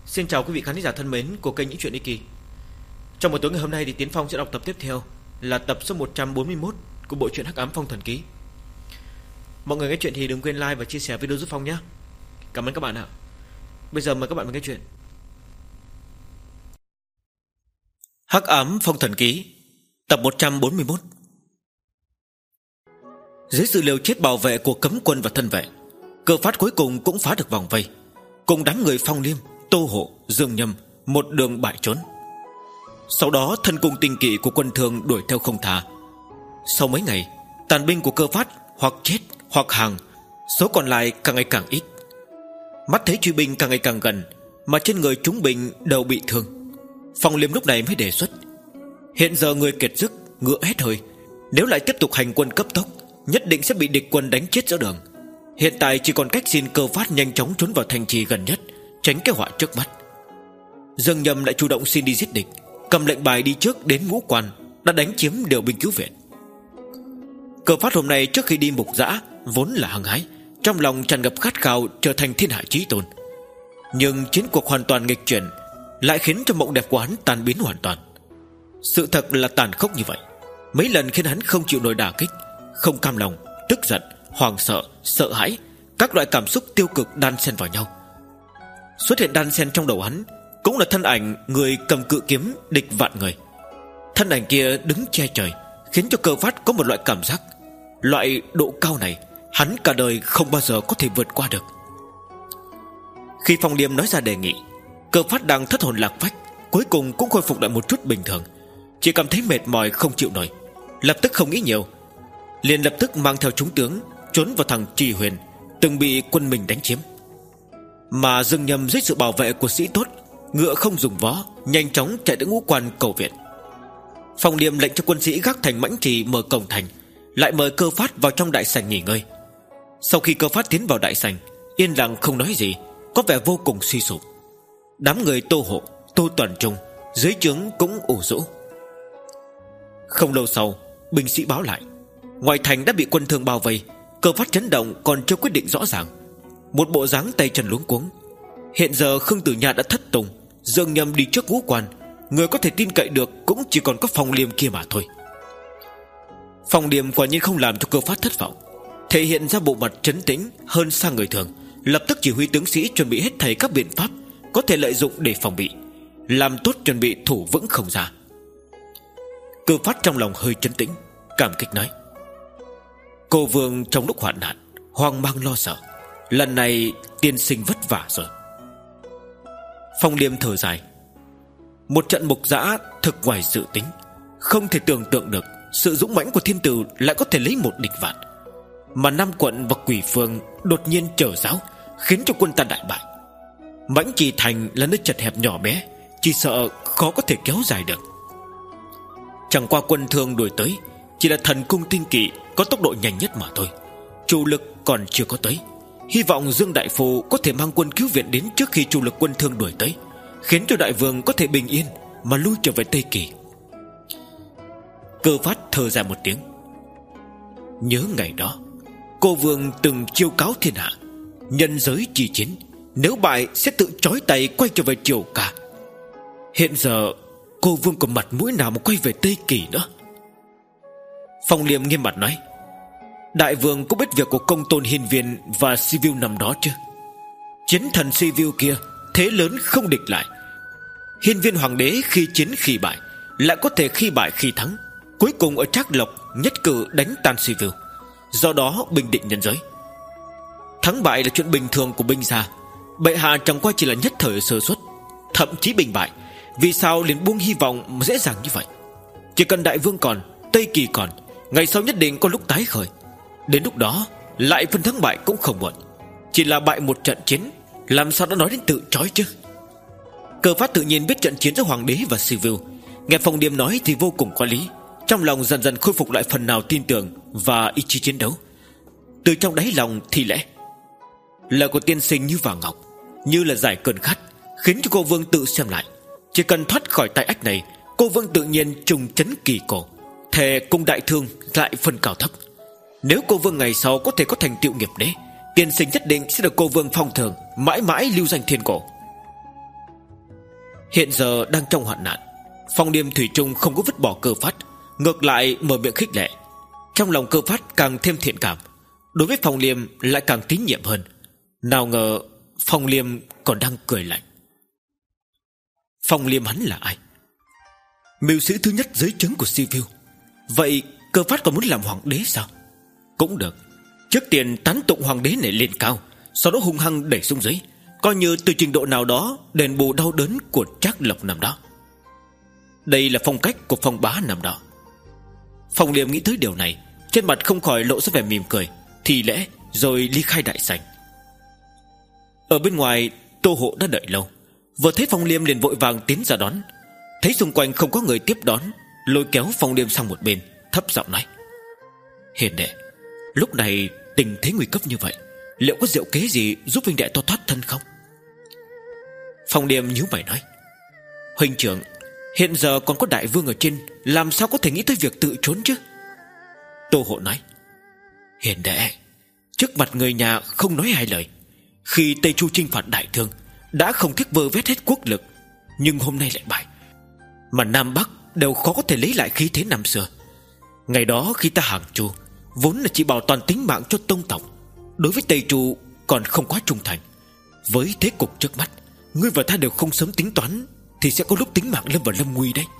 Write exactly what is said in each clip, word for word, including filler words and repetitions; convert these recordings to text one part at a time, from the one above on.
Xin chào quý vị khán giả thân mến của kênh Những Chuyện Đi Kỳ. Trong buổi tối ngày hôm nay thì Tiến Phong sẽ đọc tập tiếp theo, là tập số một trăm bốn mươi mốt của bộ truyện Hắc Ám Phong Thần Ký. Mọi người nghe chuyện thì đừng quên like và chia sẻ video giúp Phong nhé. Cảm ơn các bạn ạ. Bây giờ mời các bạn vào nghe chuyện. Hắc Ám Phong Thần Ký, tập một trăm bốn mươi mốt. Dưới sự liều chết bảo vệ của cấm quân và thân vệ, Cơ Phát cuối cùng cũng phá được vòng vây, cùng đám người Phong Liêm, Tô Hộ, Dương Nhâm một đường bại trốn. Sau đó thân cung tinh kỵ của quân Thương đuổi theo không tha. Sau mấy ngày, tàn binh của Cơ Phát hoặc chết hoặc hàng, số còn lại càng ngày càng ít. Mắt thấy truy binh càng ngày càng gần, mà trên người chúng binh đều bị thương. Phong Liêm lúc này mới đề xuất: hiện giờ người kiệt sức, ngựa hết hơi, nếu lại tiếp tục hành quân cấp tốc, nhất định sẽ bị địch quân đánh chết giữa đường. Hiện tại chỉ còn cách xin Cơ Phát nhanh chóng trốn vào thành trì gần nhất, tránh cái họa trước mắt. Dương Nhâm lại chủ động xin đi giết địch, cầm lệnh bài đi trước đến Ngũ Quan, đã đánh chiếm điều binh cứu viện. Cơ Phát hôm nay trước khi đi mục dã vốn là hăng hái, trong lòng tràn ngập khát khao trở thành thiên hạ chí tôn. Nhưng chiến cuộc hoàn toàn nghịch chuyển lại khiến cho mộng đẹp của hắn tan biến hoàn toàn. Sự thật là tàn khốc như vậy, mấy lần khiến hắn không chịu nổi đả kích, không cam lòng, tức giận, hoảng sợ, sợ hãi, các loại cảm xúc tiêu cực đan xen vào nhau. Xuất hiện đan xen trong đầu hắn cũng là thân ảnh người cầm cự kiếm địch vạn người. Thân ảnh kia đứng che trời, khiến cho Cơ Phát có một loại cảm giác, loại độ cao này hắn cả đời không bao giờ có thể vượt qua được. Khi Phong Liêm nói ra đề nghị, Cơ Phát đang thất hồn lạc phách, cuối cùng cũng khôi phục lại một chút bình thường, chỉ cảm thấy mệt mỏi không chịu nổi, lập tức không nghĩ nhiều, liền lập tức mang theo chúng tướng trốn vào thằng Trì Huyền từng bị quân mình đánh chiếm. Mà Dương Nhâm dưới sự bảo vệ của sĩ tốt, ngựa không dùng vó, nhanh chóng chạy đến Ngũ Quan cầu viện. Phong Liêm lệnh cho quân sĩ gác thành Mãnh Trì mở cổng thành, lại mời Cơ Phát vào trong đại sảnh nghỉ ngơi. Sau khi Cơ Phát tiến vào đại sảnh, yên lặng không nói gì, có vẻ vô cùng suy sụp. Đám người Tô Hộ, Tô Toàn Trung dưới trướng cũng ủ rũ. Không lâu sau, binh sĩ báo lại ngoài thành đã bị quân Thương bao vây. Cơ Phát chấn động còn chưa quyết định rõ ràng, một bộ dáng tay chân luống cuống. Hiện giờ Khương Tử Nha đã thất tung, Dương Nhâm đi trước Ngũ Quan, người có thể tin cậy được cũng chỉ còn có Phong Liêm kia mà thôi. Phong Liêm quả nhiên không làm cho Cơ Phát thất vọng, thể hiện ra bộ mặt trấn tĩnh hơn xa người thường, lập tức chỉ huy tướng sĩ chuẩn bị hết thảy các biện pháp có thể lợi dụng để phòng bị, làm tốt chuẩn bị thủ vững không ra. Cơ Phát trong lòng hơi trấn tĩnh, cảm kích nói: cô vương trong lúc hoạn nạn hoang mang lo sợ, lần này tiên sinh vất vả rồi. Phong Liêm thở dài: một trận mục dã thực ngoài dự tính, không thể tưởng tượng được sự dũng mãnh của thiên tử lại có thể lấy một địch vạn, mà Nam Quận và Quỷ Phương đột nhiên trở giáo, khiến cho quân ta đại bại. Mãnh Trì thành là nơi chật hẹp nhỏ bé, chỉ sợ khó có thể kéo dài được. Chẳng qua quân Thương đuổi tới chỉ là thần cung tinh kỵ có tốc độ nhanh nhất mà thôi, chủ lực còn chưa có tới. Hy vọng Dương Đại Phu có thể mang quân cứu viện đến trước khi chủ lực quân Thương đuổi tới, khiến cho đại vương có thể bình yên mà lui trở về Tây Kỳ. Cơ Phát thở dài một tiếng: nhớ ngày đó cô vương từng chiêu cáo thiên hạ, nhân giới chi chiến, nếu bại sẽ tự trói tay quay trở về triều ca. Hiện giờ cô vương còn mặt mũi nào mà quay về Tây Kỳ nữa? Phong Liêm nghiêm mặt nói: đại vương có biết việc của công tôn Hiên Viên và Sibiu năm đó chứ? Chiến thần Sibiu kia thế lớn không địch lại, Hiên Viên hoàng đế khi chiến khi bại, lại có thể khi bại khi thắng, cuối cùng ở Trác Lộc nhất cử đánh tan Sibiu, do đó bình định nhân giới. Thắng bại là chuyện bình thường của binh gia, bệ hạ chẳng qua chỉ là nhất thời sơ suất, thậm chí bình bại, vì sao liền buông hy vọng dễ dàng như vậy? Chỉ cần đại vương còn, Tây Kỳ còn, ngày sau nhất định có lúc tái khởi, đến lúc đó lại phân thắng bại cũng không muộn. Chỉ là bại một trận chiến, làm sao đã nói đến tự trói chứ? Cơ Phát tự nhiên biết trận chiến giữa hoàng đế và Sibiu, nghe Phong Liêm nói thì vô cùng có lý, trong lòng dần dần khôi phục lại phần nào tin tưởng và ý chí chiến đấu. Từ trong đáy lòng thì lẽ: lời của tiên sinh như vàng ngọc, như là giải cơn khát, khiến cho cô vương tự xem lại. Chỉ cần thoát khỏi tai ách này, cô vương tự nhiên trùng chấn kỳ cổ, thề cùng đại thương lại phân cao thấp. Nếu cô vương ngày sau có thể có thành tựu nghiệp đế, tiên sinh nhất định sẽ được cô vương phong thường, mãi mãi lưu danh thiên cổ. Hiện giờ đang trong hoạn nạn, Phong Liêm thủy chung không có vứt bỏ Cơ Phát, ngược lại mở miệng khích lệ. Trong lòng Cơ Phát càng thêm thiện cảm, đối với Phong Liêm lại càng tín nhiệm hơn. Nào ngờ Phong Liêm còn đang cười lạnh. Phong Liêm hắn là ai? Mưu sĩ thứ nhất dưới trướng của Siêu. Vậy Cơ Phát còn muốn làm hoàng đế sao? Cũng được. Trước tiên tán tụng hoàng đế này lên cao, sau đó hung hăng đẩy xuống dưới, coi như từ trình độ nào đó đền bù đau đớn của Trác Lộc năm đó. Đây là phong cách của Phong Bá năm đó. Phong Liêm nghĩ tới điều này, trên mặt không khỏi lộ ra vẻ mỉm cười, thì lễ rồi ly khai đại sảnh. Ở bên ngoài, Tô Hộ đã đợi lâu, vừa thấy Phong Liêm liền vội vàng tiến ra đón. Thấy xung quanh không có người tiếp đón, lôi kéo Phong Liêm sang một bên, thấp giọng nói: Hiền đệ, lúc này tình thế nguy cấp như vậy, liệu có diệu kế gì giúp huynh đệ to thoát thân không? Phong Liêm nhíu mày nói: Huynh trưởng, hiện giờ còn có đại vương ở trên, làm sao có thể nghĩ tới việc tự trốn chứ? Tô Hộ nói: Hiền đệ, trước mặt người nhà không nói hai lời. Khi Tây Chu chinh phạt Đại Thương, đã không tiếc vơ vét hết quốc lực, nhưng hôm nay lại bại, mà Nam Bắc đều khó có thể lấy lại khí thế năm xưa. Ngày đó khi ta hàng Chu vốn là chỉ bảo toàn tính mạng cho tông tộc, đối với Tây Chu còn không quá trung thành. Với thế cục trước mắt, ngươi và ta đều không sớm tính toán, thì sẽ có lúc tính mạng lâm vào lâm nguy đấy.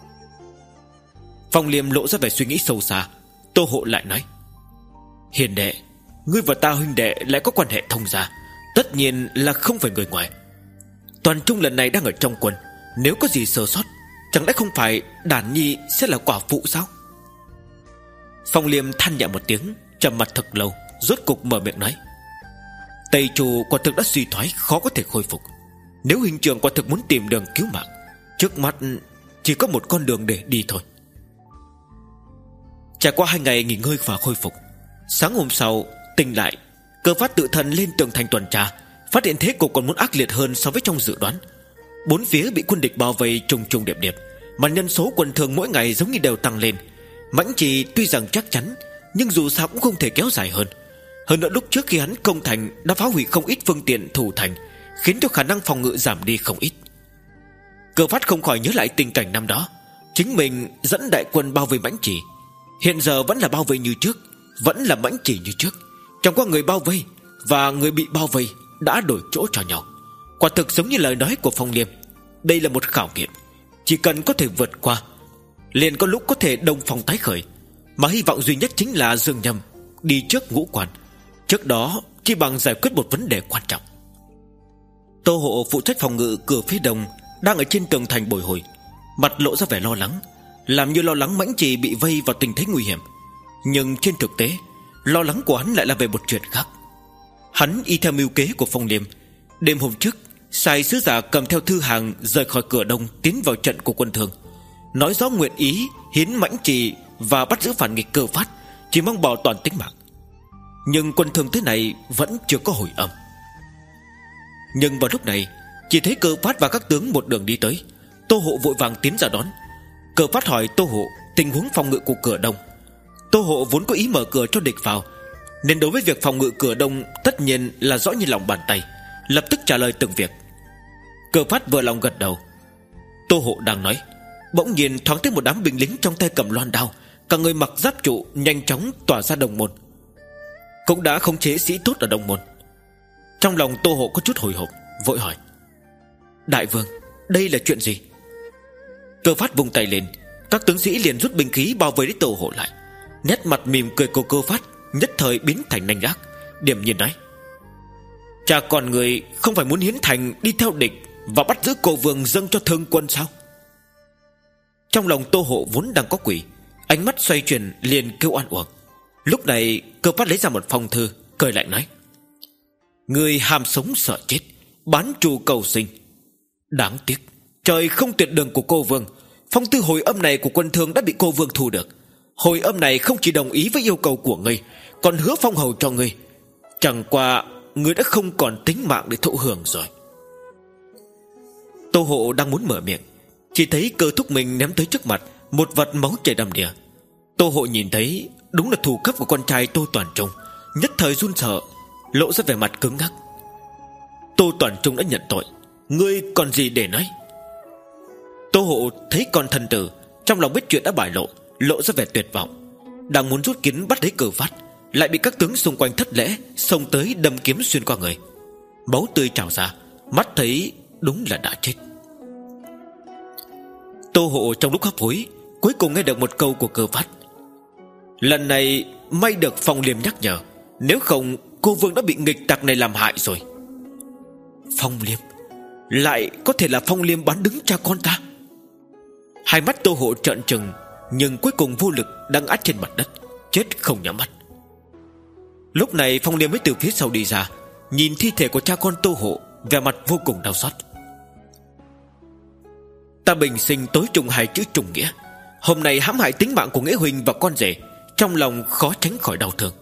Phong Liêm lộ ra vẻ suy nghĩ sâu xa. Tô Hộ lại nói: Hiền đệ, ngươi và ta huynh đệ lại có quan hệ thông gia, tất nhiên là không phải người ngoài. Toàn Trung lần này đang ở trong quân, nếu có gì sơ sót, chẳng lẽ không phải Đản Nhi sẽ là quả phụ sao? Phong Liêm than nhẹ một tiếng, trầm mặt thật lâu, rốt cục mở miệng nói: Tây Chu quả thực đã suy thoái, khó có thể khôi phục. Nếu huynh trưởng quả thực muốn tìm đường cứu mạng, trước mắt chỉ có một con đường để đi thôi. Trải qua hai ngày nghỉ ngơi và khôi phục, sáng hôm sau tỉnh lại, Cơ Phát tự thân lên tường thành tuần tra, phát hiện thế cục còn muốn ác liệt hơn so với trong dự đoán. Bốn phía bị quân địch bao vây trùng trùng điệp điệp, mà nhân số quân thường mỗi ngày giống như đều tăng lên. Mãnh Trì tuy rằng chắc chắn, nhưng dù sao cũng không thể kéo dài hơn. Hơn nữa lúc trước khi hắn công thành đã phá hủy không ít phương tiện thủ thành, khiến cho khả năng phòng ngự giảm đi không ít. Cơ Phát không khỏi nhớ lại tình cảnh năm đó, chính mình dẫn đại quân bao vây Mãnh Trì. Hiện giờ vẫn là bao vây như trước, vẫn là Mãnh Trì như trước, chẳng qua người bao vây và người bị bao vây đã đổi chỗ cho nhau. Quả thực giống như lời nói của Phong Liêm, đây là một khảo nghiệm, chỉ cần có thể vượt qua, liền có lúc có thể đông phong tái khởi. Mà hy vọng duy nhất chính là Dương Nhâm đi trước ngũ quan, trước đó chỉ bằng giải quyết một vấn đề quan trọng. Tô Hộ phụ trách phòng ngự cửa phía đông, đang ở trên tường thành bồi hồi, mặt lộ ra vẻ lo lắng, làm như lo lắng Mãnh Trì bị vây vào tình thế nguy hiểm. Nhưng trên thực tế, lo lắng của hắn lại là về một chuyện khác. Hắn y theo mưu kế của Phong Liêm, đêm hôm trước sai sứ giả cầm theo thư hàng rời khỏi cửa đông, tiến vào trận của quân Thường, nói rõ nguyện ý hiến Mãnh Trì và bắt giữ phản nghịch Cơ Phát, chỉ mong bảo toàn tính mạng. Nhưng quân Thường thế này vẫn chưa có hồi âm. Nhưng vào lúc này, chỉ thấy Cơ Phát và các tướng một đường đi tới. Tô Hộ vội vàng tiến ra đón. Cơ Phát hỏi Tô Hộ tình huống phòng ngự của cửa đông. Tô Hộ vốn có ý mở cửa cho địch vào, nên đối với việc phòng ngự cửa đông tất nhiên là rõ như lòng bàn tay, lập tức trả lời từng việc. Cơ Phát vừa lòng gật đầu. Tô Hộ đang nói, bỗng nhiên thoáng thấy một đám binh lính trong tay cầm loan đao, cả người mặc giáp trụ nhanh chóng tỏa ra Đồng Môn. Cũng đã khống chế sĩ tốt ở Đồng Môn. Trong lòng Tô Hộ có chút hồi hộp, vội hỏi: Đại vương, đây là chuyện gì? Cơ Phát vung tay lên, các tướng sĩ liền rút binh khí bao vây lấy Tô Hộ lại. Nét mặt mỉm cười của Cơ Phát nhất thời biến thành nanh ác, điềm nhiên nói: Cha con người không phải muốn hiến thành đi theo địch và bắt giữ Cô Vương dâng cho Thương quân sao? Trong lòng Tô Hộ vốn đang có quỷ, ánh mắt xoay chuyển liền kêu oan uổng. Lúc này Cơ Phát lấy ra một phong thư, cười lại nói: Người ham sống sợ chết, bán trù cầu sinh. Đáng tiếc trời không tuyệt đường của Cô Vương. Phong thư hồi âm này của quân Thương đã bị Cô Vương thu được. Hồi âm này không chỉ đồng ý với yêu cầu của ngươi, còn hứa phong hầu cho ngươi. Chẳng qua ngươi đã không còn tính mạng để thụ hưởng rồi. Tô Hộ đang muốn mở miệng, chỉ thấy Cơ thúc mình ném tới trước mặt một vật máu chảy đầm đìa. Tô Hộ nhìn thấy đúng là thủ cấp của con trai Tô Toàn Trung, nhất thời run sợ, lộ ra vẻ mặt cứng ngắc. Tô Toàn Trung đã nhận tội, ngươi còn gì để nói? Tô Hộ thấy con thần tử, trong lòng biết chuyện đã bại lộ, lộ ra vẻ tuyệt vọng, đang muốn rút kiếm bắt lấy Cơ Phát, lại bị các tướng xung quanh thất lễ xông tới đâm kiếm xuyên qua người. Máu tươi trào ra, mắt thấy đúng là đã chết. Tô Hộ trong lúc hấp hối, cuối cùng nghe được một câu của Cơ Phát: lần này may được Phong Liêm nhắc nhở, nếu không cô vương đã bị nghịch tặc này làm hại rồi. Phong Liêm? Lại có thể là Phong Liêm bán đứng cha con ta? Hai mắt Tô Hộ trợn trừng, nhưng cuối cùng vô lực đang át trên mặt đất, chết không nhắm mắt. Lúc này Phong Liêm mới từ phía sau đi ra, nhìn thi thể của cha con Tô Hộ, vẻ mặt vô cùng đau xót. Ta bình sinh tối trùng hai chữ trùng nghĩa, hôm nay hãm hại tính mạng của nghĩa huynh và con rể, trong lòng khó tránh khỏi đau thương.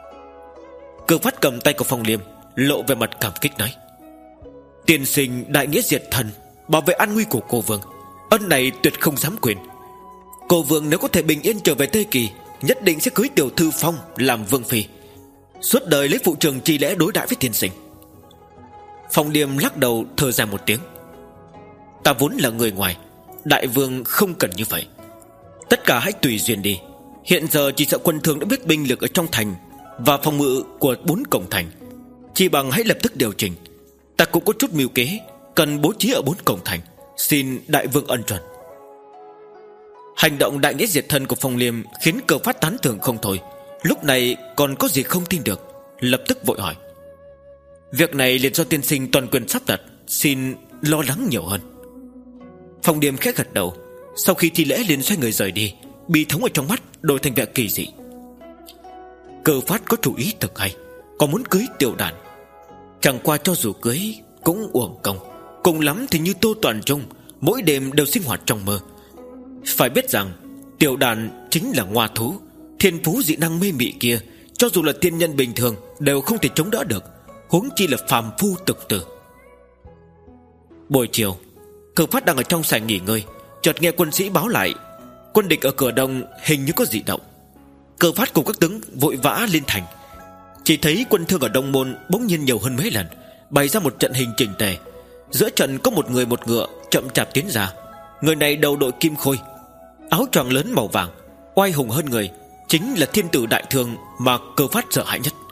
Cơ Phát cầm tay của Phong Liêm, lộ về mặt cảm kích nói: tiên sinh đại nghĩa diệt thần, bảo vệ an nguy của cô vương, ân này tuyệt không dám quên. Cô vương nếu có thể bình yên trở về Tây Kỳ, nhất định sẽ cưới tiểu thư Phong làm vương phi, suốt đời lấy phụ trường chi lễ đối đãi với tiên sinh. Phong Liêm lắc đầu thở dài một tiếng: ta vốn là người ngoài, đại vương không cần như vậy. Tất cả hãy tùy duyên đi. Hiện giờ chỉ sợ quân thương đã biết binh lực ở trong thành và phòng ngự của bốn cổng thành, chỉ bằng hãy lập tức điều chỉnh. Ta cũng có chút mưu kế cần bố trí ở bốn cổng thành, xin đại vương ân chuẩn. Hành động đại nghĩa diệt thân của Phong Liêm khiến Cơ Phát tán thưởng không thôi. Lúc này còn có gì không tin được, lập tức vội hỏi: việc này liền do tiên sinh toàn quyền sắp đặt, xin lo lắng nhiều hơn. Phong Liêm khẽ gật đầu, sau khi thi lễ liền xoay người rời đi, bi thống ở trong mắt đổi thành vẻ kỳ dị. Cơ Phát có chủ ý thực hay, còn muốn cưới Tiểu Đàn. Chẳng qua cho dù cưới cũng uổng công, cùng lắm thì như Tô Toàn Trung, mỗi đêm đều sinh hoạt trong mơ. Phải biết rằng Tiểu Đàn chính là ngoa thú, thiên phú dị năng mê mị kia, cho dù là tiên nhân bình thường đều không thể chống đỡ được, huống chi là phàm phu tục tử. Buổi chiều, Cơ Phát đang ở trong sảnh nghỉ ngơi, chợt nghe quân sĩ báo lại quân địch ở cửa đông hình như có dị động. Cơ Phát cùng các tướng vội vã lên thành, chỉ thấy quân thương ở Đông Môn bỗng nhiên nhiều hơn mấy lần, bày ra một trận hình chỉnh tề. Giữa trận có một người một ngựa chậm chạp tiến ra. Người này đầu đội kim khôi, áo choàng lớn màu vàng, oai hùng hơn người, chính là thiên tử đại thương mà Cơ Phát sợ hãi nhất.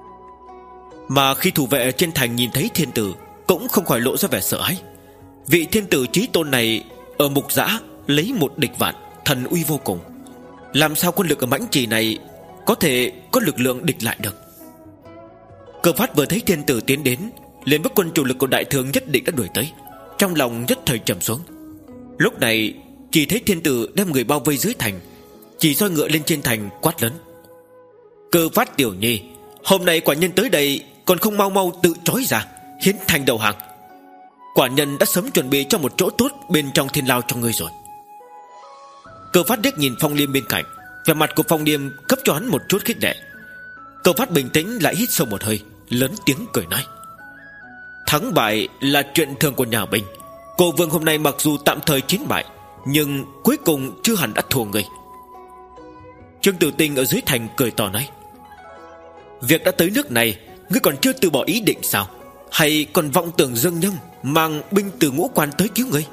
Mà khi thủ vệ ở trên thành nhìn thấy thiên tử, cũng không khỏi lộ ra vẻ sợ hãi. Vị thiên tử chí tôn này ở Mục Dã lấy một địch vạn, thần uy vô cùng. Làm sao quân lực ở Mãnh Trì này có thể có lực lượng địch lại được? Cơ Phát vừa thấy thiên tử tiến đến, liền biết quân chủ lực của đại thương nhất định đã đuổi tới, trong lòng nhất thời trầm xuống. Lúc này chỉ thấy thiên tử đem người bao vây dưới thành, chỉ roi ngựa lên trên thành quát lớn: Cơ Phát tiểu nhi, hôm nay quả nhân tới đây còn không mau mau tự trói ra, hiến thành đầu hàng. Quả nhân đã sớm chuẩn bị cho một chỗ tốt bên trong thiên lao cho ngươi rồi. Cơ Phát liếc nhìn Phong Liêm bên cạnh, vẻ mặt của Phong Liêm cấp cho hắn một chút khích lệ. Cơ Phát bình tĩnh lại hít sâu một hơi, lớn tiếng cười nói: thắng bại là chuyện thường của nhà binh. Cô vương hôm nay mặc dù tạm thời chiến bại, nhưng cuối cùng chưa hẳn đã thua người. Trương Tử Tinh ở dưới thành cười to nói: việc đã tới nước này, ngươi còn chưa từ bỏ ý định sao? Hay còn vọng tưởng Dương Nhâm mang binh từ Ngũ Quan tới cứu ngươi?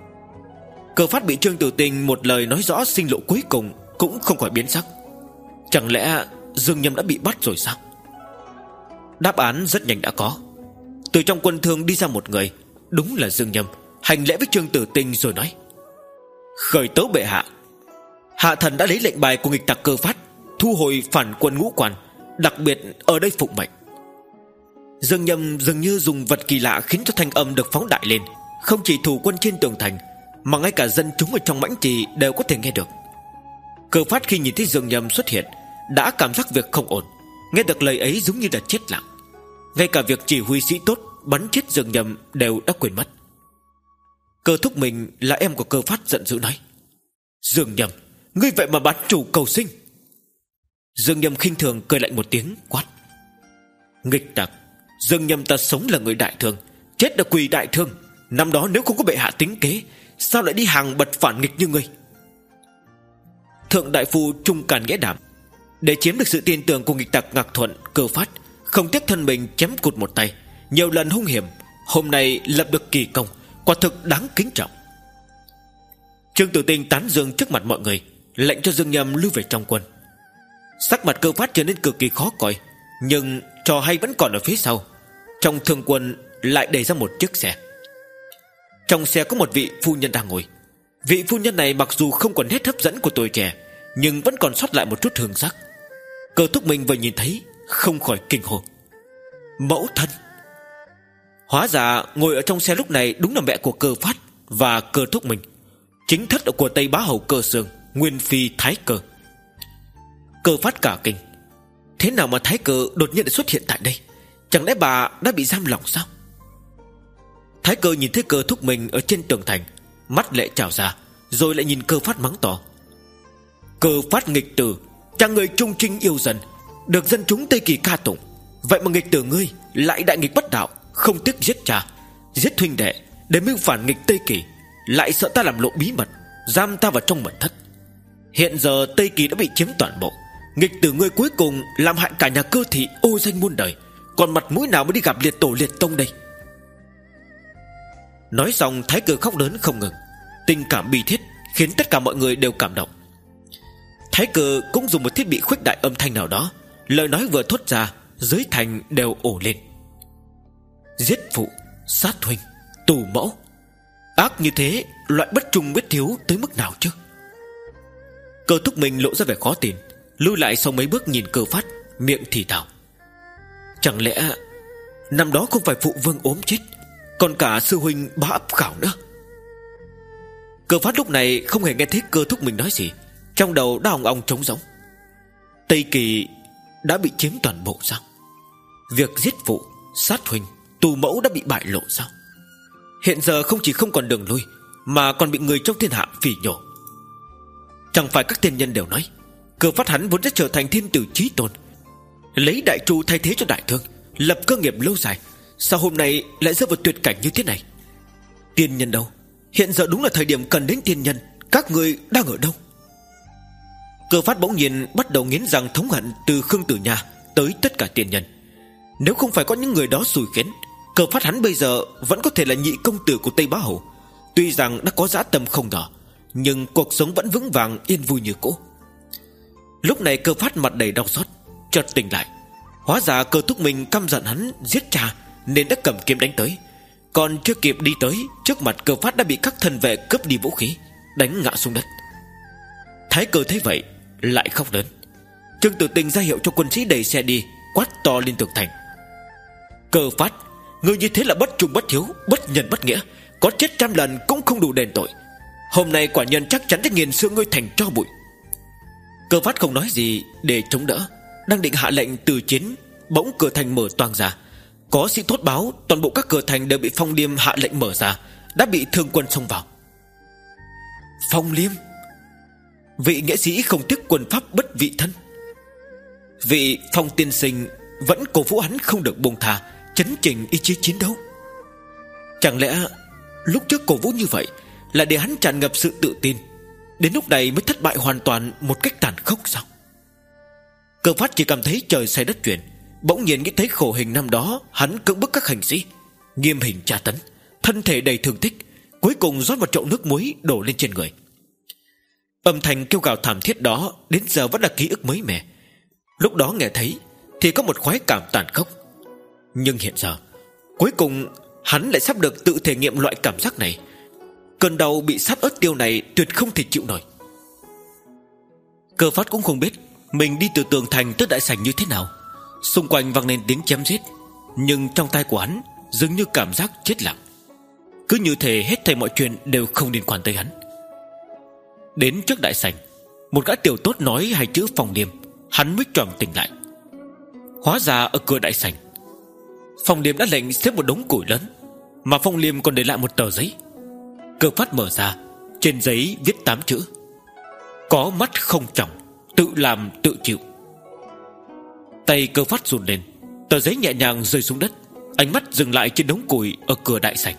Cơ Phát bị Trương Tử Tinh một lời nói rõ sinh lộ cuối cùng cũng không khỏi biến sắc. Chẳng lẽ Dương Nhâm đã bị bắt rồi sao? Đáp án rất nhanh đã có. Từ trong quân thương đi ra một người, đúng là Dương Nhâm, hành lễ với Trương Tử Tinh rồi nói: khởi tấu bệ hạ, hạ thần đã lấy lệnh bài của nghịch tặc Cơ Phát, thu hồi phản quân Ngũ Quan, đặc biệt ở đây phụng mệnh. Dương Nhâm dường như dùng vật kỳ lạ khiến cho thanh âm được phóng đại lên, không chỉ thủ quân trên tường thành mà ngay cả dân chúng ở trong Mãnh Trì đều có thể nghe được. Cơ Phát khi nhìn thấy Dương Nhâm xuất hiện đã cảm giác việc không ổn, nghe được lời ấy giống như đã chết lặng. Ngay cả việc chỉ huy sĩ tốt bắn chết Dương Nhâm đều đã quên mất. Cơ thúc mình là em của Cơ Phát giận dữ nói: Dương Nhâm, ngươi vậy mà bán chủ cầu sinh. Dương Nhâm khinh thường cười lạnh một tiếng quát: nghịch tặc, Dương Nhâm ta sống là người đại thương, chết là quỳ đại thương. Năm đó nếu không có bệ hạ tính kế, sao lại đi hàng bật phản nghịch như ngươi? Thượng đại phu trung càn nghĩa đảm, để chiếm được sự tin tưởng của nghịch tặc Ngạc Thuận, Cơ Phát không tiếc thân mình chém cụt một tay, nhiều lần hung hiểm, hôm nay lập được kỳ công, quả thực đáng kính trọng. Trương Tử Tinh tán dương trước mặt mọi người, lệnh cho Dương Nhâm lưu về trong quân. Sắc mặt Cơ Phát trở nên cực kỳ khó coi, nhưng trò hay vẫn còn ở phía sau. Trong thương quân lại đẩy ra một chiếc xe. Trong xe có một vị phu nhân đang ngồi. Vị phu nhân này mặc dù không còn hết hấp dẫn của tuổi trẻ, nhưng vẫn còn sót lại một chút hương sắc. Cơ Thúc Minh vừa nhìn thấy không khỏi kinh hồn. Mẫu thân. Hóa ra ngồi ở trong xe lúc này đúng là mẹ của Cơ Phát và Cơ Thúc Minh, chính thất của Tây Bá Hầu Cơ Sương, nguyên phi Thái Cơ. Cơ Phát cả kinh. Thế nào mà Thái Cơ đột nhiên lại xuất hiện tại đây? Chẳng lẽ bà đã bị giam lỏng sao? Thái Cơ nhìn thấy Cơ Thúc Minh ở trên tường thành, mắt lệ trào ra, rồi lại nhìn Cơ Phát mắng to. Cơ Phát nghịch tử, cha người trung trinh yêu dân, được dân chúng Tây Kỳ ca tụng. Vậy mà nghịch tử ngươi lại đại nghịch bất đạo, không tiếc giết cha, giết huynh đệ để mưu phản nghịch Tây Kỳ, lại sợ ta làm lộ bí mật, giam ta vào trong mật thất. Hiện giờ Tây Kỳ đã bị chiếm toàn bộ, nghịch tử ngươi cuối cùng làm hại cả nhà Cơ thị ô danh muôn đời, còn mặt mũi nào mới đi gặp liệt tổ liệt tông đây? Nói xong Thái Cơ khóc lớn không ngừng, tình cảm bi thiết khiến tất cả mọi người đều cảm động. Thái Cơ cũng dùng một thiết bị khuếch đại âm thanh nào đó, lời nói vừa thốt ra dưới thành đều ồ lên. Giết phụ, sát huynh, tù mẫu, ác như thế, loại bất trung biết thiếu tới mức nào chứ? Cơ Thúc Minh lộ ra vẻ khó tin, lui lại sau mấy bước nhìn Cơ Phát, miệng thì thào. Chẳng lẽ năm đó không phải phụ vương ốm chết, còn cả sư huynh bá ấp khảo nữa? Cơ Phát lúc này không hề nghe thấy Cơ Thúc Minh nói gì, trong đầu đã ong ong trống rỗng. Tây Kỳ đã bị chiếm toàn bộ sao? Việc giết phụ, sát huynh, tù mẫu đã bị bại lộ sao? Hiện giờ không chỉ không còn đường lui, mà còn bị người trong thiên hạ phỉ nhổ. Chẳng phải các tiên nhân đều nói Cơ Phát hắn vốn đã trở thành thiên tử chí tôn, lấy đại trụ thay thế cho đại thương, lập cơ nghiệp lâu dài, sao hôm nay lại rơi vào tuyệt cảnh như thế này? Tiên nhân đâu? Hiện giờ đúng là thời điểm cần đến tiên nhân, các người đang ở đâu? Cơ Phát bỗng nhiên bắt đầu nghiến răng thống hận, từ Khương Tử Nha tới tất cả tiên nhân. Nếu không phải có những người đó xui khiến, Cơ Phát hắn bây giờ vẫn có thể là nhị công tử của Tây Bá Hầu. Tuy rằng đã có dã tâm không nhỏ, nhưng cuộc sống vẫn vững vàng yên vui như cũ. Lúc này Cơ Phát mặt đầy đau xót, chợt tỉnh lại. Hóa ra Cơ Thúc Minh căm giận hắn giết cha nên đã cầm kiếm đánh tới. Còn chưa kịp đi tới, trước mặt Cơ Phát đã bị các thân vệ cướp đi vũ khí, đánh ngã xuống đất. Thái Cơ thấy vậy lại khóc lớn. Trương Tử Tinh ra hiệu cho quân sĩ đẩy xe đi, quát to lên tường thành. Cơ Phát, ngươi như thế là bất trung bất hiếu, bất nhân bất nghĩa, có chết trăm lần cũng không đủ đền tội. Hôm nay quả nhân chắc chắn sẽ nghiền xương ngươi thành tro bụi. Cơ Phát không nói gì để chống đỡ, đang định hạ lệnh từ chiến, bỗng cửa thành mở toang ra. Có sĩ thốt báo toàn bộ các cửa thành đều bị Phong Liêm hạ lệnh mở ra, đã bị thương quân xông vào. Phong Liêm, vị nghĩa sĩ không tiếc quân pháp bất vị thân. Vị Phong tiên sinh vẫn cổ vũ hắn không được buông tha, chấn chỉnh ý chí chiến đấu. Chẳng lẽ lúc trước cổ vũ như vậy là để hắn tràn ngập sự tự tin, đến lúc này mới thất bại hoàn toàn một cách tàn khốc sao? Cơ Phát chỉ cảm thấy trời xoay đất chuyển, bỗng nhiên nghĩ thấy khổ hình năm đó hắn cưỡng bức các hành sĩ, nghiêm hình tra tấn, thân thể đầy thương tích, cuối cùng rót một chậu nước muối đổ lên trên người. Âm thanh kêu gào thảm thiết đó đến giờ vẫn là ký ức mới mẻ. Lúc đó nghe thấy thì có một khoái cảm tàn khốc, nhưng hiện giờ cuối cùng hắn lại sắp được tự thể nghiệm loại cảm giác này. Cơn đau bị sát ớt tiêu này tuyệt không thể chịu nổi. Cơ Phát cũng không biết mình đi từ tường thành tới đại sảnh như thế nào. Xung quanh vang lên tiếng chém giết, nhưng trong tai của hắn dường như cảm giác chết lặng, cứ như thể hết thảy mọi chuyện đều không liên quan tới hắn. Đến trước đại sảnh, một gã tiểu tốt nói hai chữ Phong Liêm, hắn mới choàng tỉnh lại. Hóa ra ở cửa đại sảnh, Phong Liêm đã lệnh xếp một đống củi lớn, mà Phong Liêm còn để lại một tờ giấy. Cơ Phát mở ra, trên giấy viết tám chữ: có mắt không tròng, tự làm tự chịu. Tay Cơ Phát run lên, tờ giấy nhẹ nhàng rơi xuống đất, ánh mắt dừng lại trên đống củi ở cửa đại sảnh.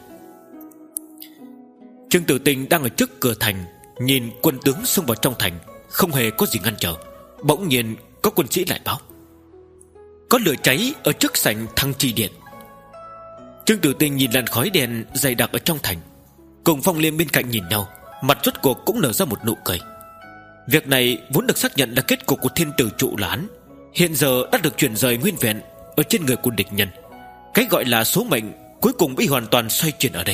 Trương Tử Tinh đang ở trước cửa thành, nhìn quân tướng xông vào trong thành, không hề có gì ngăn trở. Bỗng nhiên có quân sĩ lại báo: có lửa cháy ở trước sảnh Thăng Trì Điện. Trương Tử Tinh nhìn làn khói đèn dày đặc ở trong thành, cùng Phong Liêm bên cạnh nhìn nhau, mặt rốt cuộc cũng nở ra một nụ cười. Việc này vốn được xác nhận là kết cục của thiên tử trụ là hắn, hiện giờ đã được chuyển rời nguyên vẹn ở trên người của địch nhân. Cái gọi là số mệnh cuối cùng bị hoàn toàn xoay chuyển ở đây.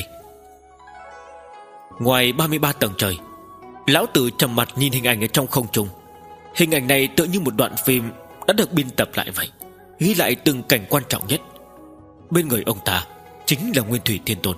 Ngoài ba mươi ba tầng trời, lão tử trầm mặt nhìn hình ảnh ở trong không trung. Hình ảnh này tựa như một đoạn phim đã được biên tập lại vậy, ghi lại từng cảnh quan trọng nhất. Bên người ông ta chính là Nguyên Thủy Thiên Tôn.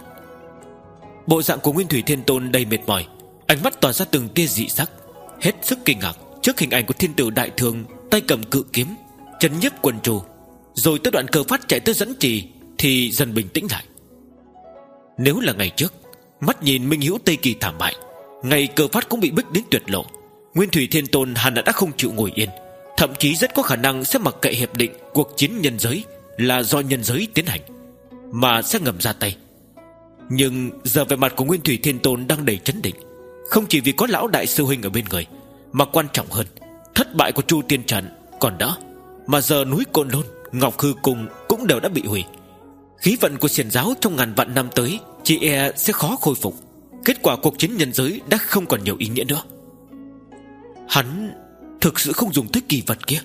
Bộ dạng của Nguyên Thủy Thiên Tôn đầy mệt mỏi, ánh mắt tỏa ra từng tia dị sắc, hết sức kinh ngạc trước hình ảnh của thiên tử đại thương tay cầm cự kiếm chấn nhiếp quần trù. Rồi tới đoạn Cơ Phát chạy tới dẫn trì thì dần bình tĩnh lại. Nếu là ngày trước, mắt nhìn Minh Hữu Tây Kỳ thảm bại, ngày Cơ Phát cũng bị bức đến tuyệt lộ, Nguyên Thủy Thiên Tôn hẳn đã không chịu ngồi yên, thậm chí rất có khả năng sẽ mặc kệ hiệp định cuộc chiến nhân giới là do nhân giới tiến hành, mà sẽ ngầm ra tay. Nhưng giờ vẻ mặt của Nguyên Thủy Thiên Tôn đang đầy chấn định, không chỉ vì có lão đại sư huynh ở bên người, mà quan trọng hơn, thất bại của Chu Tiên Trận còn đỡ, mà giờ núi Côn Lôn, Ngọc Hư Cung cũng đều đã bị hủy. Khí vận của xiển giáo trong ngàn vạn năm tới chỉ e sẽ khó khôi phục. Kết quả cuộc chiến nhân giới đã không còn nhiều ý nghĩa nữa. Hắn thực sự không dùng tới kỳ vật kia.